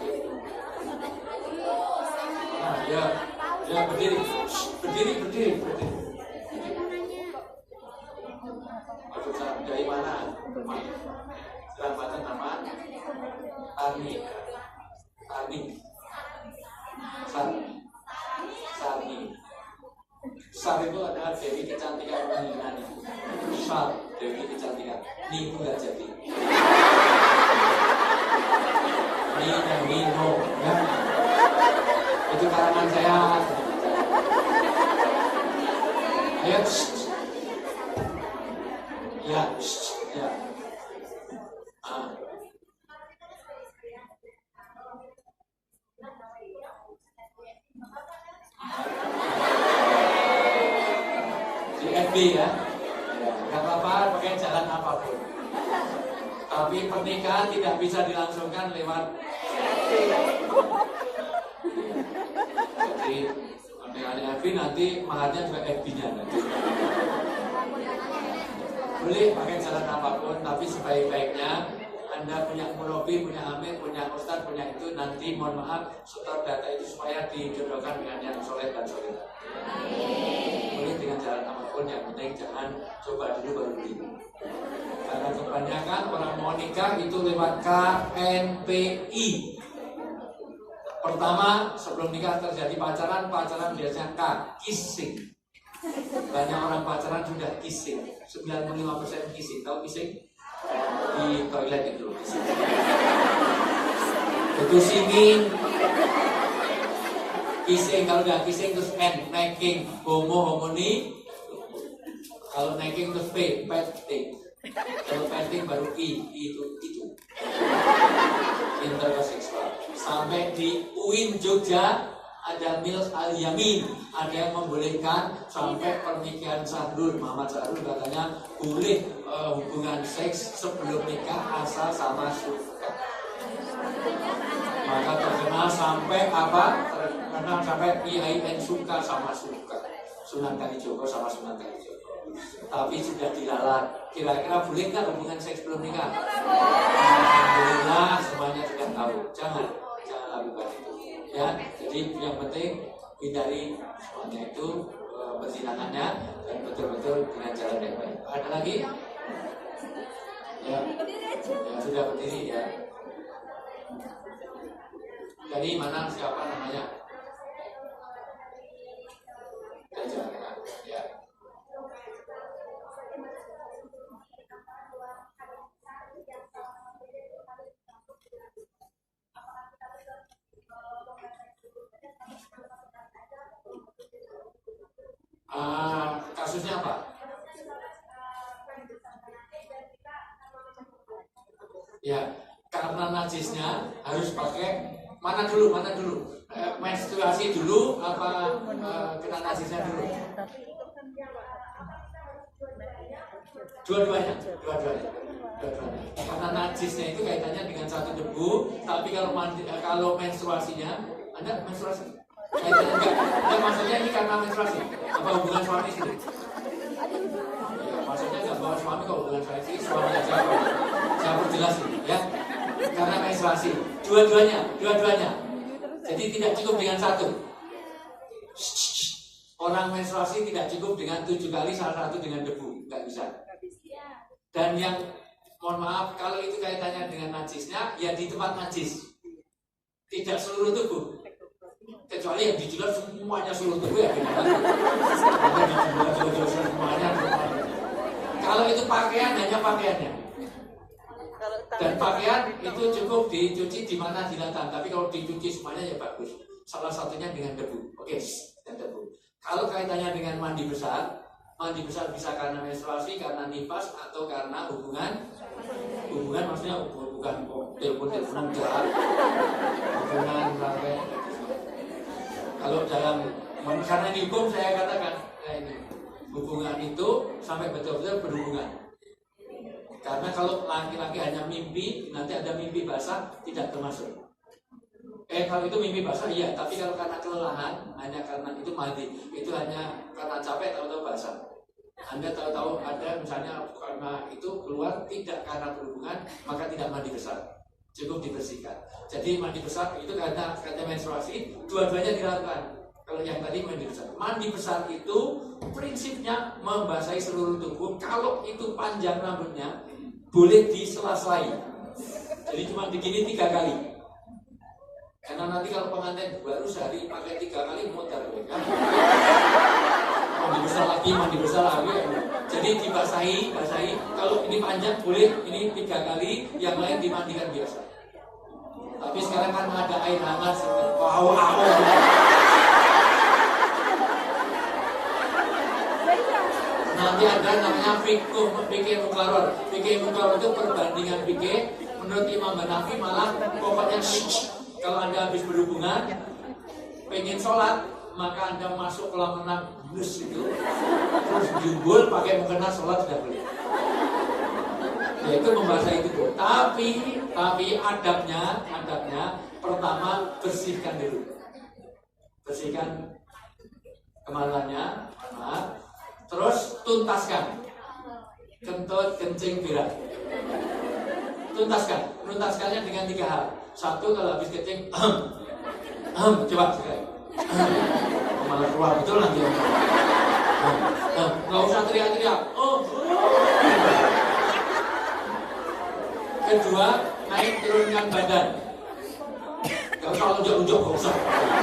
S1: Nah, ya, ya berdiri, berdiri. Aduh, dari mana? Sekarang baca nama. Tani. Sani. Sar itu adalah Dewi kecantikan menghilangkan. Sar, Dewi kecantikan. Ni itu nggak jadi. Ni dan Nino, ya. Itu karangan saya. Ayo, ya, ya. Ya, nggak apa-apa pakai jalan apapun. Tapi pernikahan tidak bisa dilangsungkan lewat. Jadi pernikahan FB nanti maharnya juga FB-nya nanti. Boleh pakai jalan apapun, tapi sebaik-baiknya Anda punya murabi, punya amir, punya ustadz, punya itu nanti mohon maaf setor data itu supaya dijodohkan dengan yang soleh dan soleh. Boleh dengan jalan apapun, yang penting jangan coba dulu baru beli. Karena kebanyakan orang mau nikah itu lewat KNPI. Pertama, sebelum nikah terjadi pacaran biasanya kissing. Banyak orang pacaran sudah kissing. 95% kissing. Tahu kissing? Di toilet itu. Itu singing. Kissing, kalau udah kissing terus N, necking, homoni. Kalau necking terus P, petting. Kalau petting baru I, itu. Interseksual. Sampai di UIN Jogja ada Mils Al-Yamin, ada yang membolehkan sampai pernikahan Sahrul, Muhammad Sahrul katanya boleh hubungan seks sebelum nikah asal sama suka. Maka terkenal sampai apa? Terkenal sampai IAIN suka sama suka. Sunan Kalijogo sama Sunan Kalijogo. Tapi sudah dilalat. Kira-kira boleh nggak hubungan seks sebelum nikah? Alhamdulillah semuanya sudah tahu. Jangan lakukan itu. Ya, jadi yang penting hindari semuanya itu perzinangannya dan betul-betul dengan jalan yang baik. Ada lagi? Ya, sudah berdiri ya. Dari mana siapa namanya? Ya. Kasusnya apa? Ya, karena najisnya harus pakai mana dulu? Menstruasi dulu apa kena najisnya dulu? Dua-duanya. Karena najisnya itu kaitannya dengan satu debu, tapi kalau menstruasinya, Anda menstruasi? Kaitannya enggak, maksudnya ini karena menstruasi. Apa hubungan suami istri? Ya, maksudnya nggak bawa suami kok hubungan suami aja. Saya perjelas ini ya. Karena menstruasi, dua-duanya. Jadi tidak cukup dengan satu. Orang menstruasi tidak cukup dengan 7 kali, salah satu dengan debu, nggak bisa. Dan yang mohon maaf, kalau itu kaitannya dengan najisnya, ya di tempat najis, tidak seluruh tubuh. Kecuali yang dijilat semuanya seluruh tubuh ya benar. Semuanya. Kalau itu pakaian, hanya pakaiannya. Dan pakaian itu cukup dicuci di mana jilatan. Tapi kalau dicuci semuanya ya bagus. Salah satunya dengan debu. Oke, dengan debu. Kalau kaitannya dengan mandi besar bisa karena menstruasi, karena nifas, atau karena hubungan maksudnya bukan telepon jahat, hubungan sampai. Kalau dalam karena ini hukum saya katakan ini hubungan itu sampai betul-betul berhubungan. Karena kalau laki-laki hanya mimpi, nanti ada mimpi basah, tidak termasuk. Kalau itu mimpi basah iya, tapi kalau karena kelelahan, hanya karena itu mandi, itu hanya karena capek tahu-tahu basah. Anda tahu-tahu ada misalnya karena itu keluar tidak karena berhubungan, maka tidak mandi besar, cukup dibersihkan. Jadi mandi besar itu karena menstruasi, dua-duanya dilakukan. Kalau yang tadi mandi besar itu prinsipnya membasahi seluruh tubuh. Kalau itu panjang rambutnya, boleh disela-selai. Jadi cuma begini 3 kali. Karena nanti kalau pengantin baru sehari pakai 3 kali muter, kan? Mandi besar lagi. Jadi dibasahi. Kalau ini panjang boleh ini 3 kali, yang lain dimandikan biasa. Tapi sekarang kan ada air hangat, nanti ada namanya fikih mukarrar. Fikih mukarrar itu perbandingan fikih. Menurut Imam Hanafi malah pokoknya kalau Anda habis berhubungan, pengen sholat, maka Anda masuk kolam renang bus itu, terus jubul pakai mukena sholat sudah boleh. Yaitu membasahi itu. Tapi adabnya pertama bersihkan dulu. Bersihkan kemaluannya, terus tuntaskan. Kentut, kencing, berak. Tuntaskannya dengan 3 hal. 1, kalau habis kencing, coba sekali. Malah keluar betul nanti. Nggak usah teriak-teriak. Kedua, naik turunkan badan. Nggak usah unjuk-unjuk, nggak usah.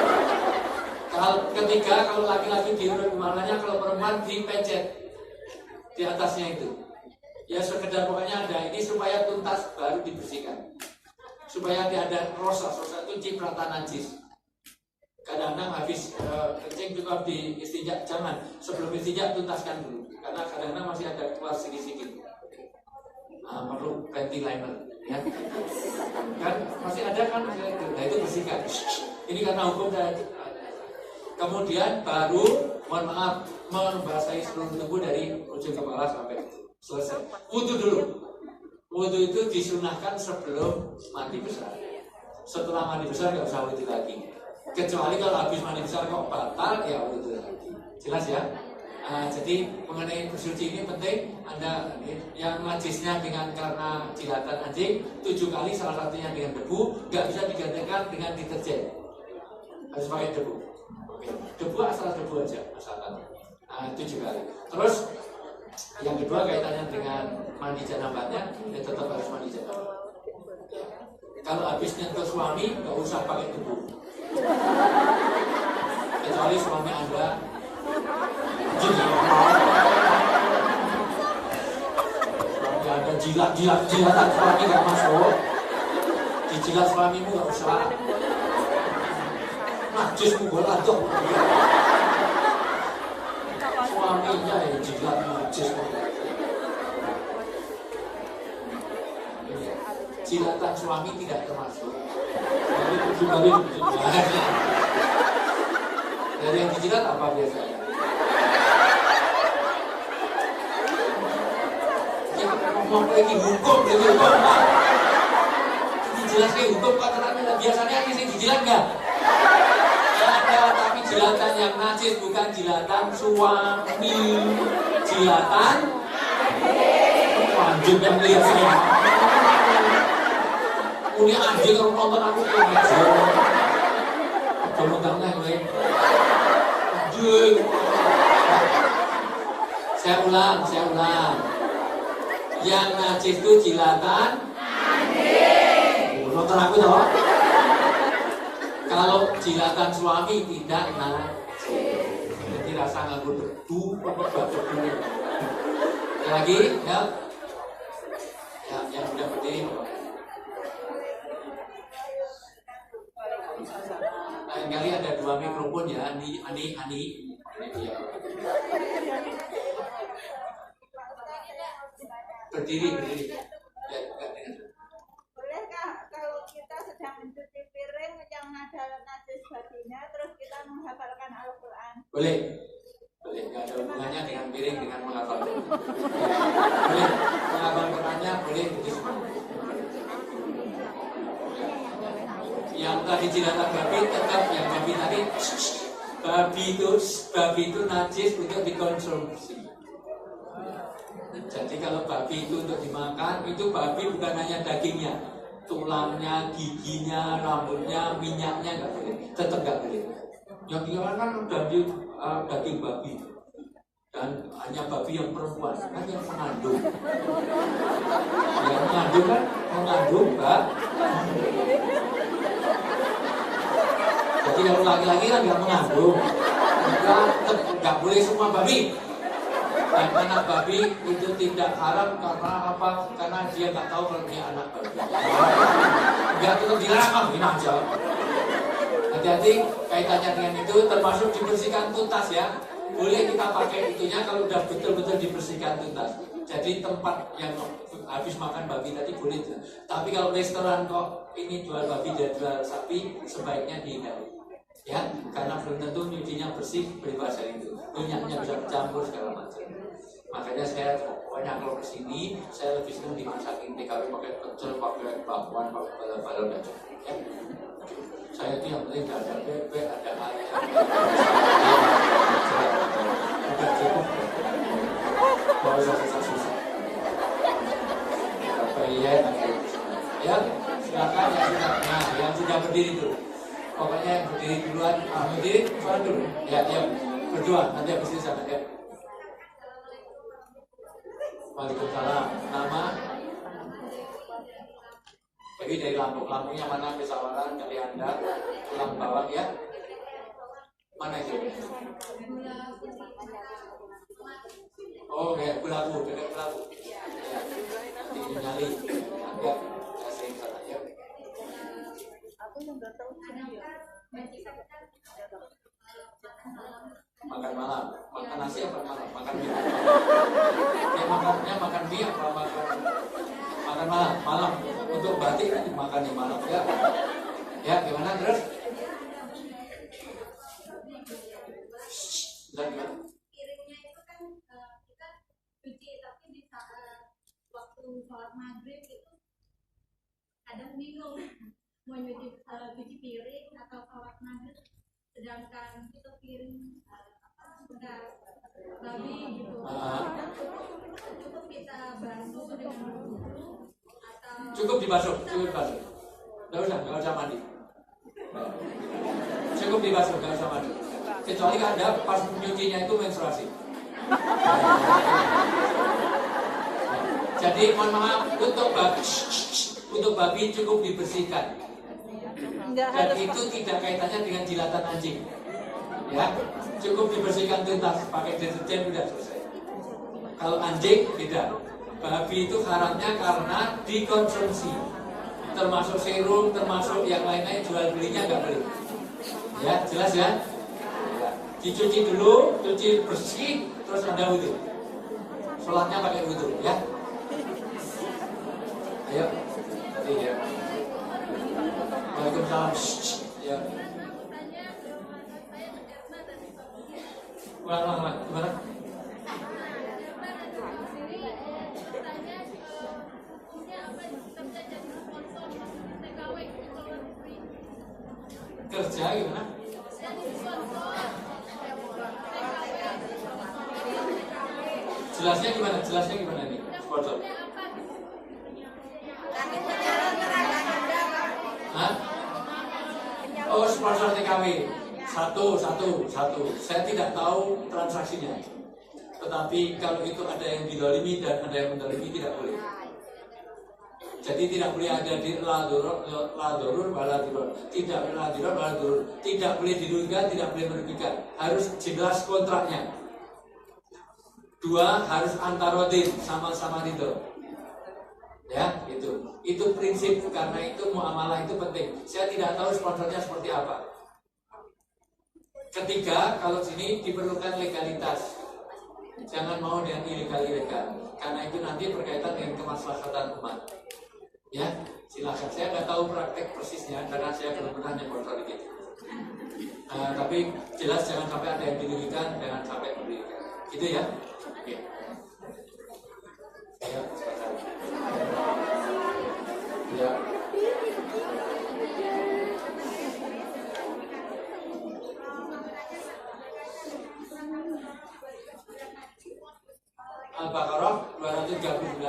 S1: Ketiga, kalau laki-laki diurut kemana-nya, kalau perempuan dipecet di atasnya itu. Ya sekedar pokoknya ada ini supaya tuntas baru dibersihkan. Supaya tidak ada rosa itu cipratan najis. Kadang-kadang habis kencing juga di istinja, jangan. Sebelum istinja tuntaskan dulu. Karena kadang-kadang masih ada keluar sedikit-sedikit. Perlu panty liner, ya. Kan masih ada kan, nah itu bersihkan. Ini karena hukum saya. Kemudian baru, mohon maaf, membasahi seluruh tubuh dari ujung kepala sampai selesai. Wudu dulu. Wudu itu disunahkan sebelum mandi besar. Setelah mandi besar nggak usah wudu lagi. Kecuali kalau habis mandi besar kok batal, ya wudu lagi. Jelas ya? Jadi mengenai bersuci ini penting. Anda yang najisnya karena jilatan anjing 7 kali, salah satunya dengan debu, nggak bisa digantikan dengan deterjen. Harus pakai debu. Oke. Debu asal debu aja, asalkan 7 kali. Terus yang kedua kaitannya dengan mandi janabatnya, ya tetap harus mandi janabat. Kalau habis nyentuh suami, nggak usah pakai debu. Kecuali suami Anda jilat-jilatan suami nggak masuk. Dijilat suamimu nggak usah. Najis mukul aja. Suaminya ya jilat najis. Jilatan suami tidak termasuk. Dari yang dijilat apa biasanya? Ngomong lagi hukum, dijelas kayak hukum kata biasanya ini dijilat nggak? Ada, tapi jilatan yang najis bukan jilatan suami, jilatan anjing yang lihat saya. Punya anjing kalau nonton aku anjing. Coba tangan gue. Anjing. Saya ulang. Yang najis itu jilatan anjing. Nonton aku toh. Kalau jilatan suami tidak najis. Jadi rasa nganggur debu, debu. Lagi, ya. Ya, yang sudah berdiri. Lain kali ada 2 mikrofon ya, Ani. Ya. Berdiri. Ya,
S3: bolehkah kalau kita sedang mencuci piring yang ada najis baginya terus kita menghafalkan Al-Quran?
S1: Boleh, nggak ada hubungannya dengan piring dengan menghafal. Boleh, menghafal Qurannya boleh. Yang tadi jilatan babi tetap yang babi tadi. Babi itu najis untuk dikonsumsi. Jadi kalau babi itu untuk dimakan, itu babi bukan hanya dagingnya, tulangnya, giginya, rambutnya, minyaknya nggak boleh, tetap nggak boleh. Yang dimakan daging babi dan hanya babi yang perempuan, kan yang mengandung. Yang mengandung kan mengandung jadi kalau laki-laki kan nggak mengandung, nggak boleh semua babi. Dan anak babi itu tidak haram karena apa? Karena dia nggak tahu kalau dia anak babi. Nggak tetap dilarang, ini aja. Hati-hati kaitannya dengan itu, termasuk dibersihkan tuntas ya. Boleh kita pakai itunya kalau udah betul-betul dibersihkan tuntas. Jadi tempat yang habis makan babi tadi boleh. Tapi kalau restoran kok ini jual babi dan jual sapi, sebaiknya dihindari. Ya, karena belum tentu nyucinya bersih, bebas dari itu. Minyaknya bisa bercampur segala macam. Makanya saya pokoknya kalau kesini saya lebih senang dimasakin TKW pakai pecel, pakai bakwan, pakai balon dan cukup. Ya. Saya itu yang penting ada bebek, ada ayam. Udah cukup. Mau susah-susah. Apa ya? Ya, silakan yang sudah berdiri dulu. Pokoknya yang berdiri duluan, berdiri soal dulu. Ya, berdua. Nanti habis itu sana ya. Waalaikumsalam. Nama? Jadi dari lampunya mana pesawaran dari Anda, tulang bawah ya. Mana itu? Oh, kayak belagu, dekat belagu. Ya, nanti nyali. Ya, saya sering sana ya. Makan malam, makan nasi apa malam? Makan mie. Ya makan mie apa makan malam untuk batik nanti makan di malam ya. Ya gimana terus? Gimana?
S3: Piringnya itu kan kita cuci tapi di saat waktu sholat maghrib itu kadang bingung mau cuci piring atau sholat maghrib, sedangkan itu piring sudah babi gitu. Cukup kita basuh dengan bumbu atau
S1: Cukup dibasuh. Nggak usah mandi. Cukup dibasuh, nggak usah mandi. Kecuali ada pas nyucinya itu menstruasi. Jadi mohon maaf untuk babi cukup dibersihkan. Dan itu tidak kaitannya dengan jilatan anjing. Ya, cukup dibersihkan tuntas pakai deterjen sudah selesai. Kalau anjing beda. Babi itu haramnya karena dikonsumsi. Termasuk serum, termasuk yang lain-lain jual belinya nggak boleh. Ya, jelas ya? Dicuci dulu, cuci bersih, terus Anda wudhu. Sholatnya pakai wudhu, ya. Ayo, ya. Waalaikumsalam. Ya. Ulang, gimana? Kerja gimana? Jelasnya gimana nih sponsor? Oh, sponsor TKW. Satu. Saya tidak tahu transaksinya. Tetapi kalau itu ada yang didolimi dan ada yang mendolimi tidak boleh. Jadi tidak boleh ada di ladurur waladurur. Tidak boleh ladurur waladurur. Tidak boleh dirugikan, tidak boleh merugikan. Harus jelas kontraknya. Dua, harus antarodin, sama-sama ridho. Ya, itu prinsip, karena itu muamalah itu penting. Saya tidak tahu sponsornya seperti apa. Ketiga, kalau sini diperlukan legalitas. Jangan mau dengan ilegal, karena itu nanti berkaitan dengan kemaslahatan umat. Ya, silakan. Saya nggak tahu praktek persisnya karena saya belum pernah nyeponsor gitu. Tapi jelas jangan sampai ada yang dirugikan, jangan sampai merugikan. Gitu ya. Oke. Ya, silakan. Ya. Al-Baqarah 239.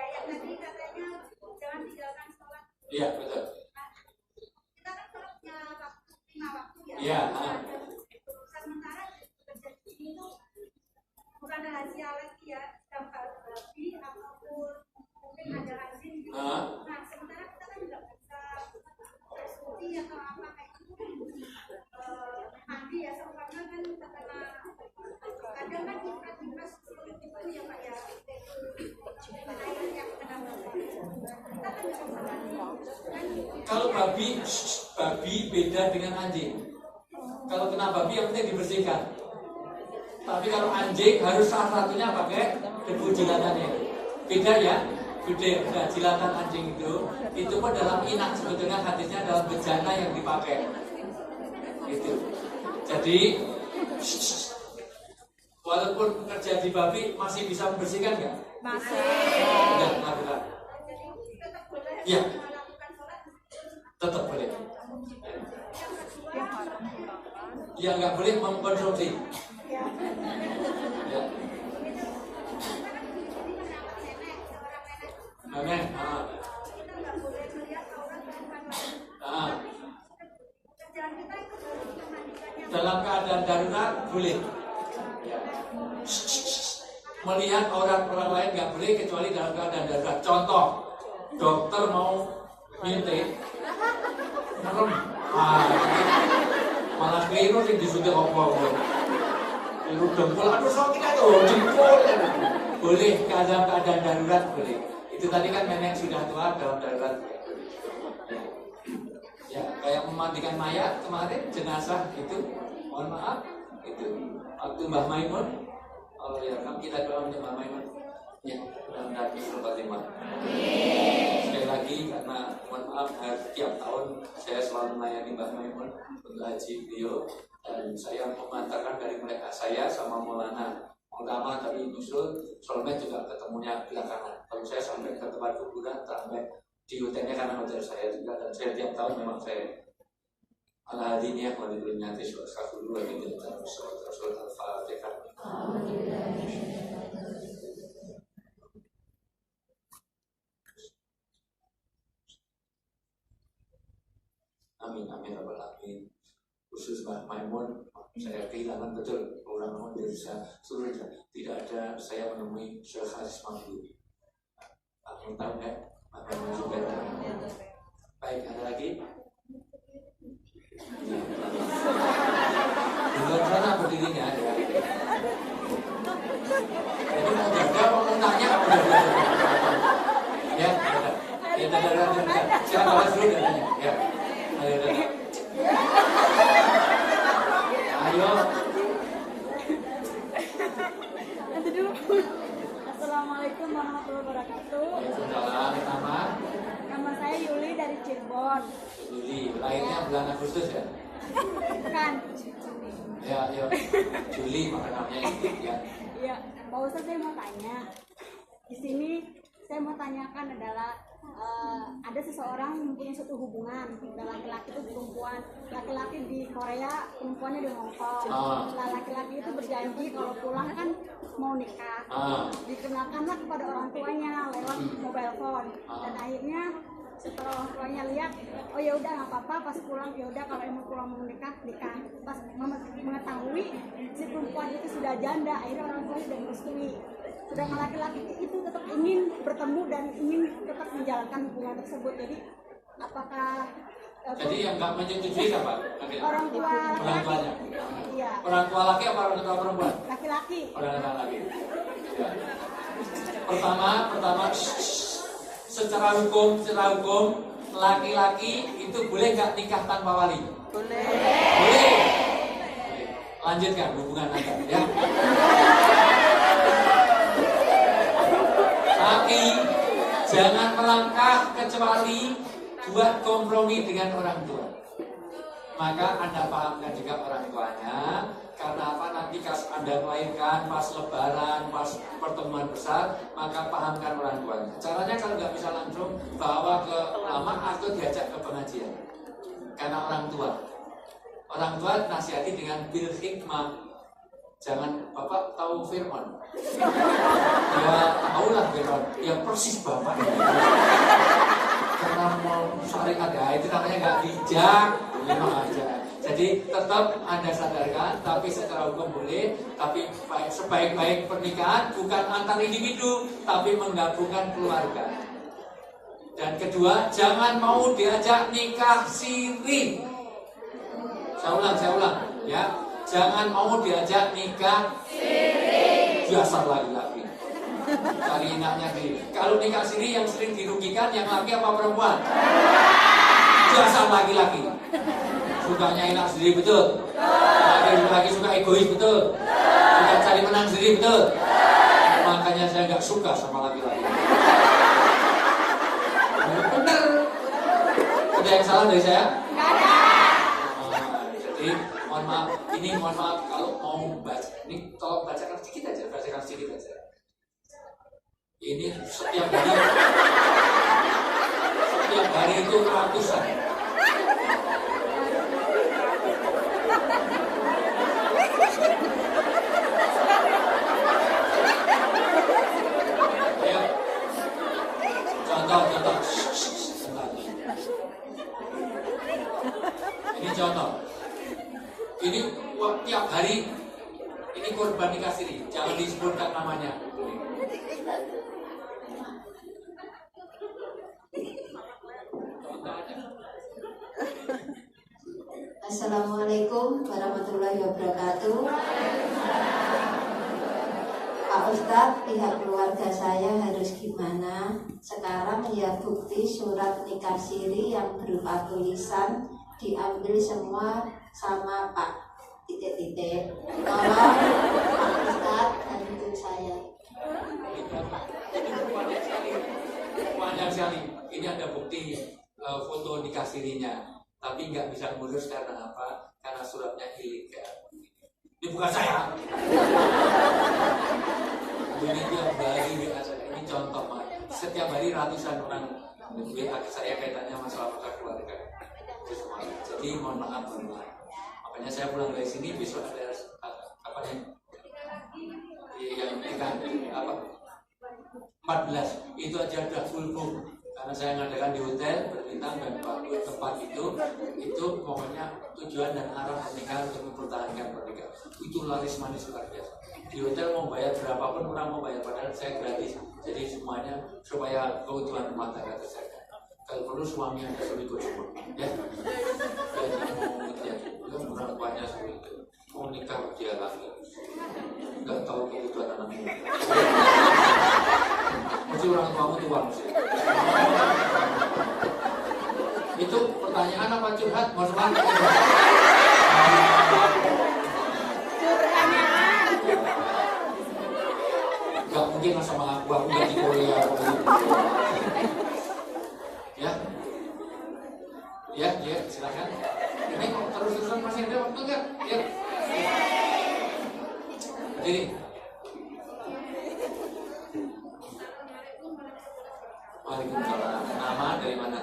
S1: Iya, betul.
S3: Kita kan punya waktu 5 waktu ya.
S1: Iya.
S3: Sementara terjadi itu bukan rahasia lagi ya, dampak babi ataupun mungkin ada lazim gitu. Nah, sementara kita kan juga bisa eksekusi atau apa kayak gitu. Mandi ya, seumpamanya kan terkena kadang kan infras seperti itu ya Pak ya, air yang kena babi. Kita kan juga bisa mandi.
S1: Kalau babi beda dengan anjing. Kalau kena babi yang penting dibersihkan. Tapi kalau anjing harus salah satunya pakai debu jilatannya. Beda ya, beda jilatan anjing itu pun dalam inak sebetulnya hadisnya dalam bejana yang dipakai. Itu. Jadi walaupun terjadi babi masih bisa membersihkan nggak?
S3: Masih.
S1: Enggak. Iya. Tetap boleh. Ya nggak boleh mengkonsumsi. Ya. Amin. Dalam keadaan darurat boleh. Ya. Melihat orang lain nggak boleh kecuali dalam keadaan darurat. Contoh, dokter mau nyuntik, merem, malah keliru sih disuntik apa? Keliru dengkul, aduh sakit aduh jempol. Boleh keadaan darurat boleh. Itu tadi kan nenek sudah tua dalam darurat. Ya, kayak memandikan mayat kemarin jenazah itu, mohon maaf itu waktu Mbah Maimun. Oh ya, kita doa untuk Mbah Maimun. Ya, mudah-mudahan bisa berkhidmat. Sekali lagi karena mohon maaf tiap tahun saya selalu melayani Mbah Maimun untuk haji beliau dan saya mengantarkan dari mereka saya sama Maulana Ulama tadi nyusul Solmed juga ketemunya belakangan. Kalau saya sampai ke tempat kuburan sampai di hotelnya karena hotel saya juga dan saya tiap tahun memang saya ala hadiniah walidul nyatis wa astaghfirullah wa atubu ilaih Rasul al-Fatihah. Amin amin rabbal alamin. Khusus Mbak Maimun saya kehilangan betul orang Indonesia seluruh tidak ada saya menemui Syekh Haris Mahmud. Aku tahu nggak? Juga baik, ada lagi? Di luar sana berdirinya ada. Jadi mau jaga, mau tanya apa? Ya, ada. Siapa balas dulu datanya? Ya, ada. Ayo.
S4: Assalamualaikum warahmatullahi wabarakatuh.
S1: Waalaikumsalam.
S4: Nama saya Yuli dari Cirebon.
S1: Yuli, lahirnya bulan Agustus ya?
S4: Bukan.
S1: Ya, Juli maka namanya itu ya.
S4: Iya, Pak Ustadz saya mau tanya. Di sini saya mau tanyakan adalah ada seseorang mempunyai suatu hubungan laki-laki itu perempuan, laki-laki di Korea, perempuannya di Hong Kong. Nah, laki-laki itu berjanji kalau pulang kan mau nikah, dikenalkanlah kepada orang tuanya lewat mobile phone, dan akhirnya setelah orang tuanya lihat, oh ya udah nggak apa-apa, pas pulang ya udah kalau emang pulang mau nikah. Pas mengetahui si perempuan itu sudah janda, akhirnya orang tuanya sudah merestui. Sedangkan laki-laki itu tetap ingin bertemu dan ingin tetap menjalankan hubungan tersebut. Jadi apakah
S1: Jadi yang nggak menyetujui apa?
S4: orang tua
S1: Orang tuanya.
S4: Iya.
S1: Orang tua laki apa orang tua perempuan?
S4: Laki-laki.
S1: Orang tua laki. Ya. Pertama, secara hukum laki-laki itu boleh nggak nikah tanpa wali? Boleh. Lanjutkan hubungan Anda, ya. Tapi jangan melangkah kecuali buat kompromi dengan orang tua. Maka Anda pahamkan juga orang tuanya. Karena apa? Nanti pas Anda melahirkan, pas lebaran, pas pertemuan besar, maka pahamkan orang tuanya. Caranya kalau nggak bisa langsung, bawa ke ulama atau diajak ke pengajian. Karena orang tua nasihati dengan bil hikmah. Jangan Bapak tahu Firman. Ya tahulah Firman. Ya persis Bapak. Karena mau syariat ya itu namanya nggak bijak, memang aja. Jadi tetap Anda sadarkan, tapi secara hukum boleh. Tapi sebaik-baik pernikahan bukan antar individu, tapi menggabungkan keluarga. Dan kedua, jangan mau diajak nikah siri. Saya ulang, ya. Jangan mau diajak nikah siri. Biasa laki-laki. Cari enaknya sendiri. Kalau nikah siri yang sering dirugikan yang laki apa perempuan? Biasa laki-laki. Sukanya enak sendiri betul. Laki-laki suka egois betul. Suka cari menang sendiri betul. Makanya saya nggak suka sama laki-laki. Bener. Ada yang salah dari saya?
S4: Nggak ada.
S1: Jadi mohon maaf kalau mau baca. Ini tolong bacakan sedikit aja, Ini setiap hari itu ratusan. Ya. Contoh. Ini contoh. Ini tiap hari ini korban nikah siri. Jangan disebutkan namanya.
S5: Assalamualaikum warahmatullahi wabarakatuh. Pak Ustadz, pihak keluarga saya harus gimana? Sekarang ya bukti surat nikah siri yang berupa tulisan diambil semua sama Pak titik-titik. Tolong Pak Ustadz bantu saya.
S1: Banyak sekali. Ini ada bukti foto nikah sirinya. Tapi nggak bisa ngurus karena apa? Karena suratnya ilegal. Ini bukan saya. Ini tiap hari WA saya. Ini contoh, Mas. Setiap hari ratusan orang WA ke saya kaitannya masalah keluarga. Jadi mohon maaf. Makanya saya pulang dari sini besok ada apa nih? Yang nikah apa? 14 itu aja udah full book. Karena saya ngadakan di hotel berbintang dan tempat itu pokoknya tujuan dan arah pernikahan untuk mempertahankan pernikahan itu laris manis luar biasa. Di hotel mau bayar berapapun orang mau bayar, padahal saya gratis. Jadi semuanya supaya keutuhan rumah tangga terjaga. Kalau perlu suami ada selingkuh semua, ya. Jadi orang tuanya selingkuh, mau nikah dia lagi, nggak tahu kebutuhan anaknya. Mesti orang tuamu tuang sih. Itu pertanyaan apa curhat? Mohon maaf. Gak mungkin lah sama aku gaji Korea. Ya, silakan. Ini kok terus-terusan masih ada waktu nggak? Ya. Jadi. Waalaikumsalam. Nama dari mana?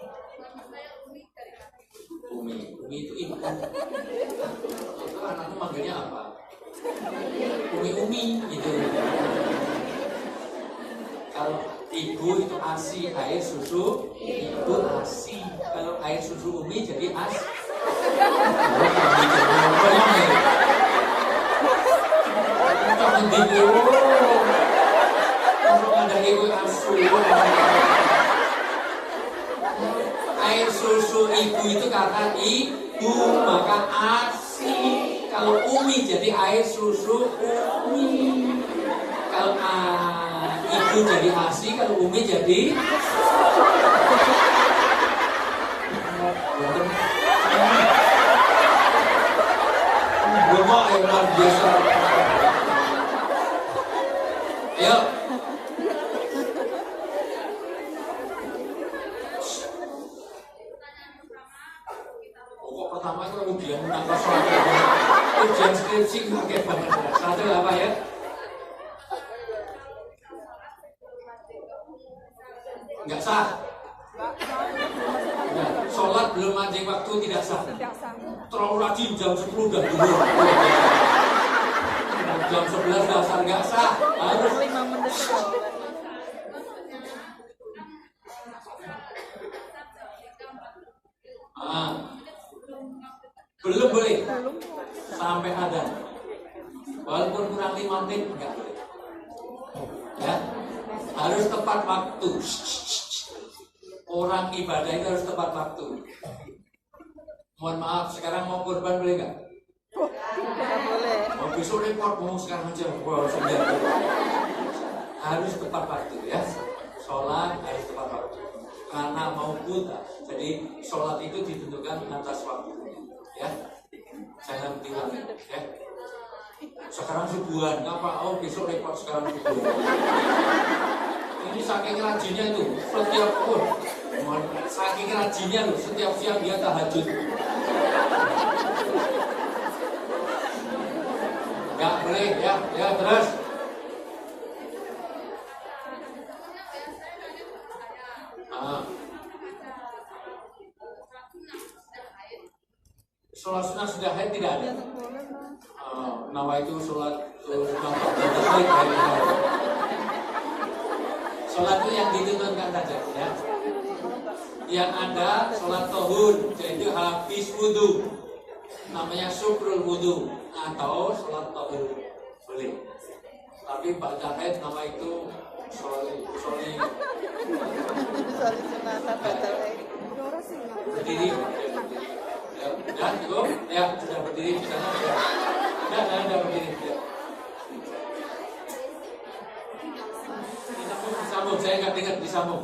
S1: Umi itu ibu. Itu anakku manggilnya apa? Umi gitu. Kalau Ibu itu ASI, air susu ibu ASI. Kalau air susu Umi jadi AS. Jangan bingung. Kalau ada ibu ASU. Air susu ibu itu kata ibu, maka ASI. Kalau Umi jadi air susu Umi. Kalau ibu jadi ASI, kalau Umi jadi Gua yang luar biasa. Ayo. Pokok pertama itu ujian menangkap suatu. Ujian skripsi kaget banget. Satu apa ya? Enggak sah. Ya, sholat belum mancing waktu tidak sah. Terlalu rajin jam 10 udah dulu. Jam 11 dasar enggak sah. Harus 5 menit. Belum boleh. Sampai adzan. Walaupun kurang 5 menit enggak boleh. Ya. Harus tepat waktu. Orang ibadah itu harus tepat waktu. Mohon maaf, sekarang mau kurban boleh nggak? Tidak boleh. Mau besok repot, mau sekarang aja. Wow, harus tepat waktu ya. Sholat harus tepat waktu. Karena mau buta, jadi sholat itu ditentukan atas waktu. Ya, jangan bilang ya. Sekarang subuhan, ngapa? Oh besok repot sekarang subuhan. Ini saking rajinnya itu, setiap saking rajinnya loh, setiap siang dia tahajud. Nggak boleh ya terus. Sholat sunnah sudah haid tidak ada. Nama itu sholat haid. Sholat itu yang dituntunkan saja ya. Yang ada sholat tohur, yaitu habis wudhu, namanya syukrul wudhu atau sholat tohur boleh. Tapi pada haid nama itu soli. Berdiri. Ya, cukup. Ya, sudah berdiri di sana. Sudah berdiri. Ya. Disambung, saya nggak dengar disambung.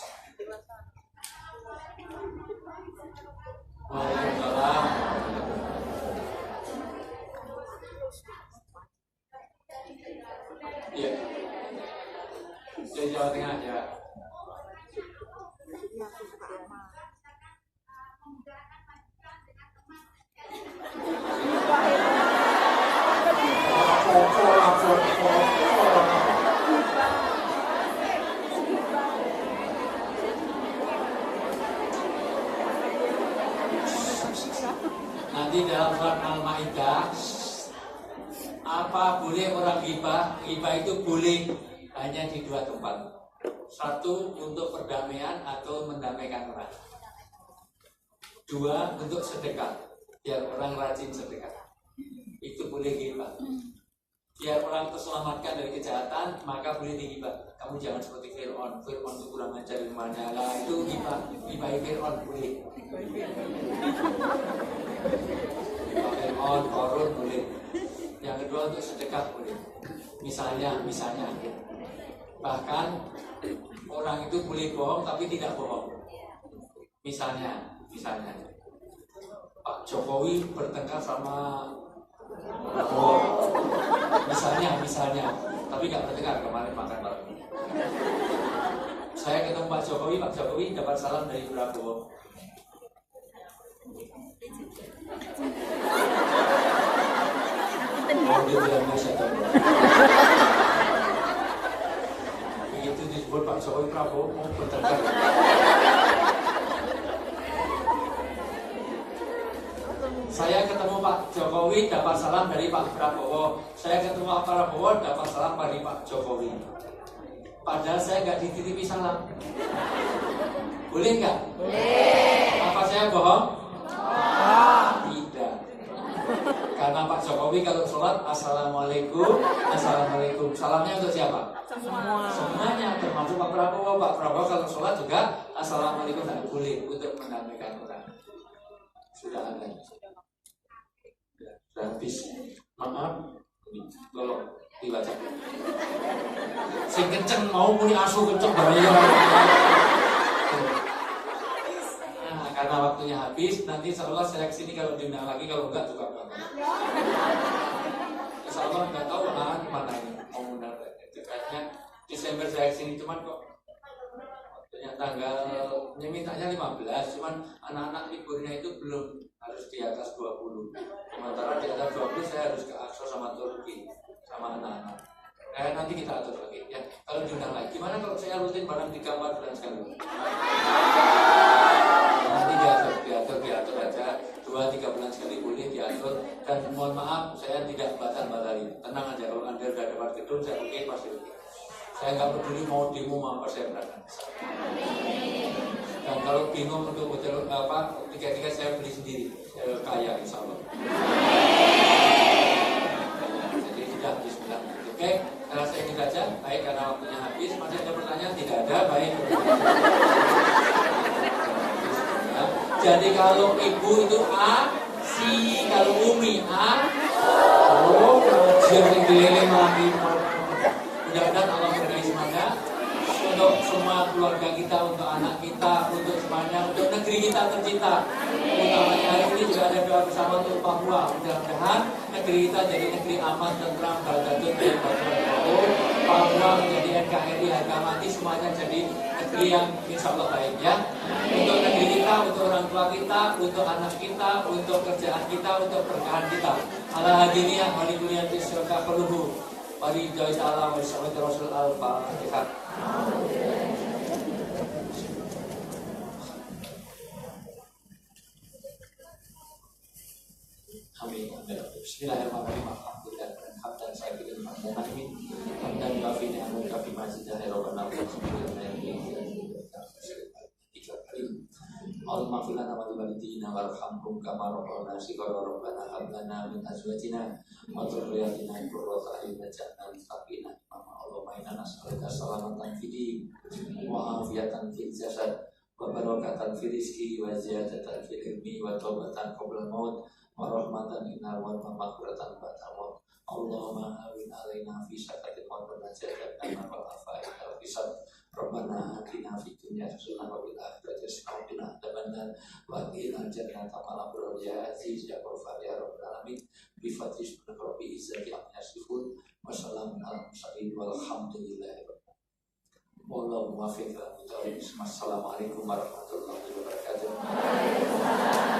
S1: Waalaikumsalam. Iya. Dari Jawa Tengah ya. Nanti dalam surat Al-Maidah, apa boleh orang ghibah? Ghibah itu boleh hanya di 2 tempat. Satu, untuk perdamaian atau mendamaikan orang. 2, untuk sedekah, biar orang rajin sedekah. Itu boleh ghibah. Biar orang terselamatkan dari kejahatan, maka boleh dighibah. Kamu jangan seperti Fir'aun. Fir'aun itu kurang ajar ilmunya. Lah itu ghibah. Ghibah Fir'aun boleh. Fir'aun, Qarun boleh. Yang kedua untuk sedekah boleh. Misalnya, bahkan orang itu boleh bohong tapi tidak bohong. Misalnya, Pak Jokowi bertengkar sama Prabowo. Misalnya, tapi nggak bertengkar, kemarin makan bareng. Saya ketemu Pak Jokowi dapat salam dari Prabowo. Begitu disebut Pak Jokowi, Prabowo mau bertengkar. Saya ketemu Pak Jokowi dapat salam dari Pak Prabowo. Saya ketemu Pak Prabowo dapat salam dari Pak Jokowi. padahal saya nggak dititipi salam. Boleh nggak? Boleh. Apa saya bohong? Tidak. Karena Pak Jokowi kalau sholat assalamualaikum, assalamualaikum. Salamnya untuk siapa? Semuanya, termasuk Pak Prabowo. Pak Prabowo kalau sholat juga assalamualaikum, tidak boleh untuk mendamaikan orang. Sudah ada. Sudah habis. Maaf. Tolong dibaca. Sing kenceng mau muni asu kenceng bahaya. Nah, karena waktunya habis, nanti insya Allah saya kesini kalau diundang lagi, kalau enggak juga enggak. Insya Allah enggak tahu mana ini mau undang dekatnya Desember saya kesini, cuman kok waktunya tanggal mintanya 15, cuman anak-anak liburnya itu belum, harus di atas 20. Sementara di atas 20 saya harus ke Akso sama Turki sama anak-anak. Nanti kita atur lagi ya. Kalau diundang lagi, gimana kalau saya rutin barang 3-4 bulan sekali? Nanti diatur aja 2-3 bulan sekali boleh diatur. Dan mohon maaf saya tidak batal-batali. Tenang aja, kalau Anda sudah dapat gedung saya oke, pasti oke. Saya nggak peduli mau demo mau apa, saya berangkat. Dan kalau bingung untuk hotel apa, tiga-tiga saya beli sendiri, saya kaya insya Allah. Jadi sudah bismillah. Oke, saya ingin saja, baik karena waktunya habis. Masih ada pertanyaan? Tidak ada, baik. Jadi kalau ibu itu A, si, kalau umi A, oh, kajian yang keliling lagi. Mudah-mudahan Allah berkahi semuanya untuk semua keluarga kita, untuk anak kita, untuk semuanya, untuk negeri kita tercinta. Utamanya hari ini juga ada doa bersama untuk Papua. Mudah-mudahan negeri kita jadi negeri aman, tentram, baldatun, dan berkembang. Papua menjadi NKRI harga mati, semuanya jadi negeri yang insya Allah baik ya. Untuk negeri kita, untuk orang tua kita, untuk anak kita, untuk kerjaan kita, untuk berkahan kita. Ala hadiniyah walikuliyatis syurga peluhu. Mari doa Allah bersama Rasul Al-Fatihah. Amin. Bismillahirrahmanirrahim. Alhamdulillah. Hamdan syakirin hamdan hamdan kafi ni'amun kafi majidah rabbana wa Allahumma fil lana wa walidina warhamhum kama rabbana shighara rabbana hab lana min azwajina wa dhurriyyatina qurrata a'yun waj'alna lil muttaqina imama. Allahumma inna nas'aluka salamatan fid din wa afiyatan fil jasad wa barakatan fil rizqi wa ziyadatan fil ilmi wa taubatan qabla maut wa rahmatan inna wa maghfiratan ba'da maut. Allahumma awin alaina fi sakatil maut wa najatan wa afa'ina wa fisad. Rabbana atina fid dunya hasanah wa fil akhirati hasanah wa qina adzabannar wa qina jannata ma'al abrar ya aziz ya ghafar ya rabbal alamin bi fadli rabbi izzati amma yasifun wa salamun alal mursalin walhamdulillahi rabbil alamin. Wallahu muwaffiq. Assalamualaikum warahmatullahi wabarakatuh.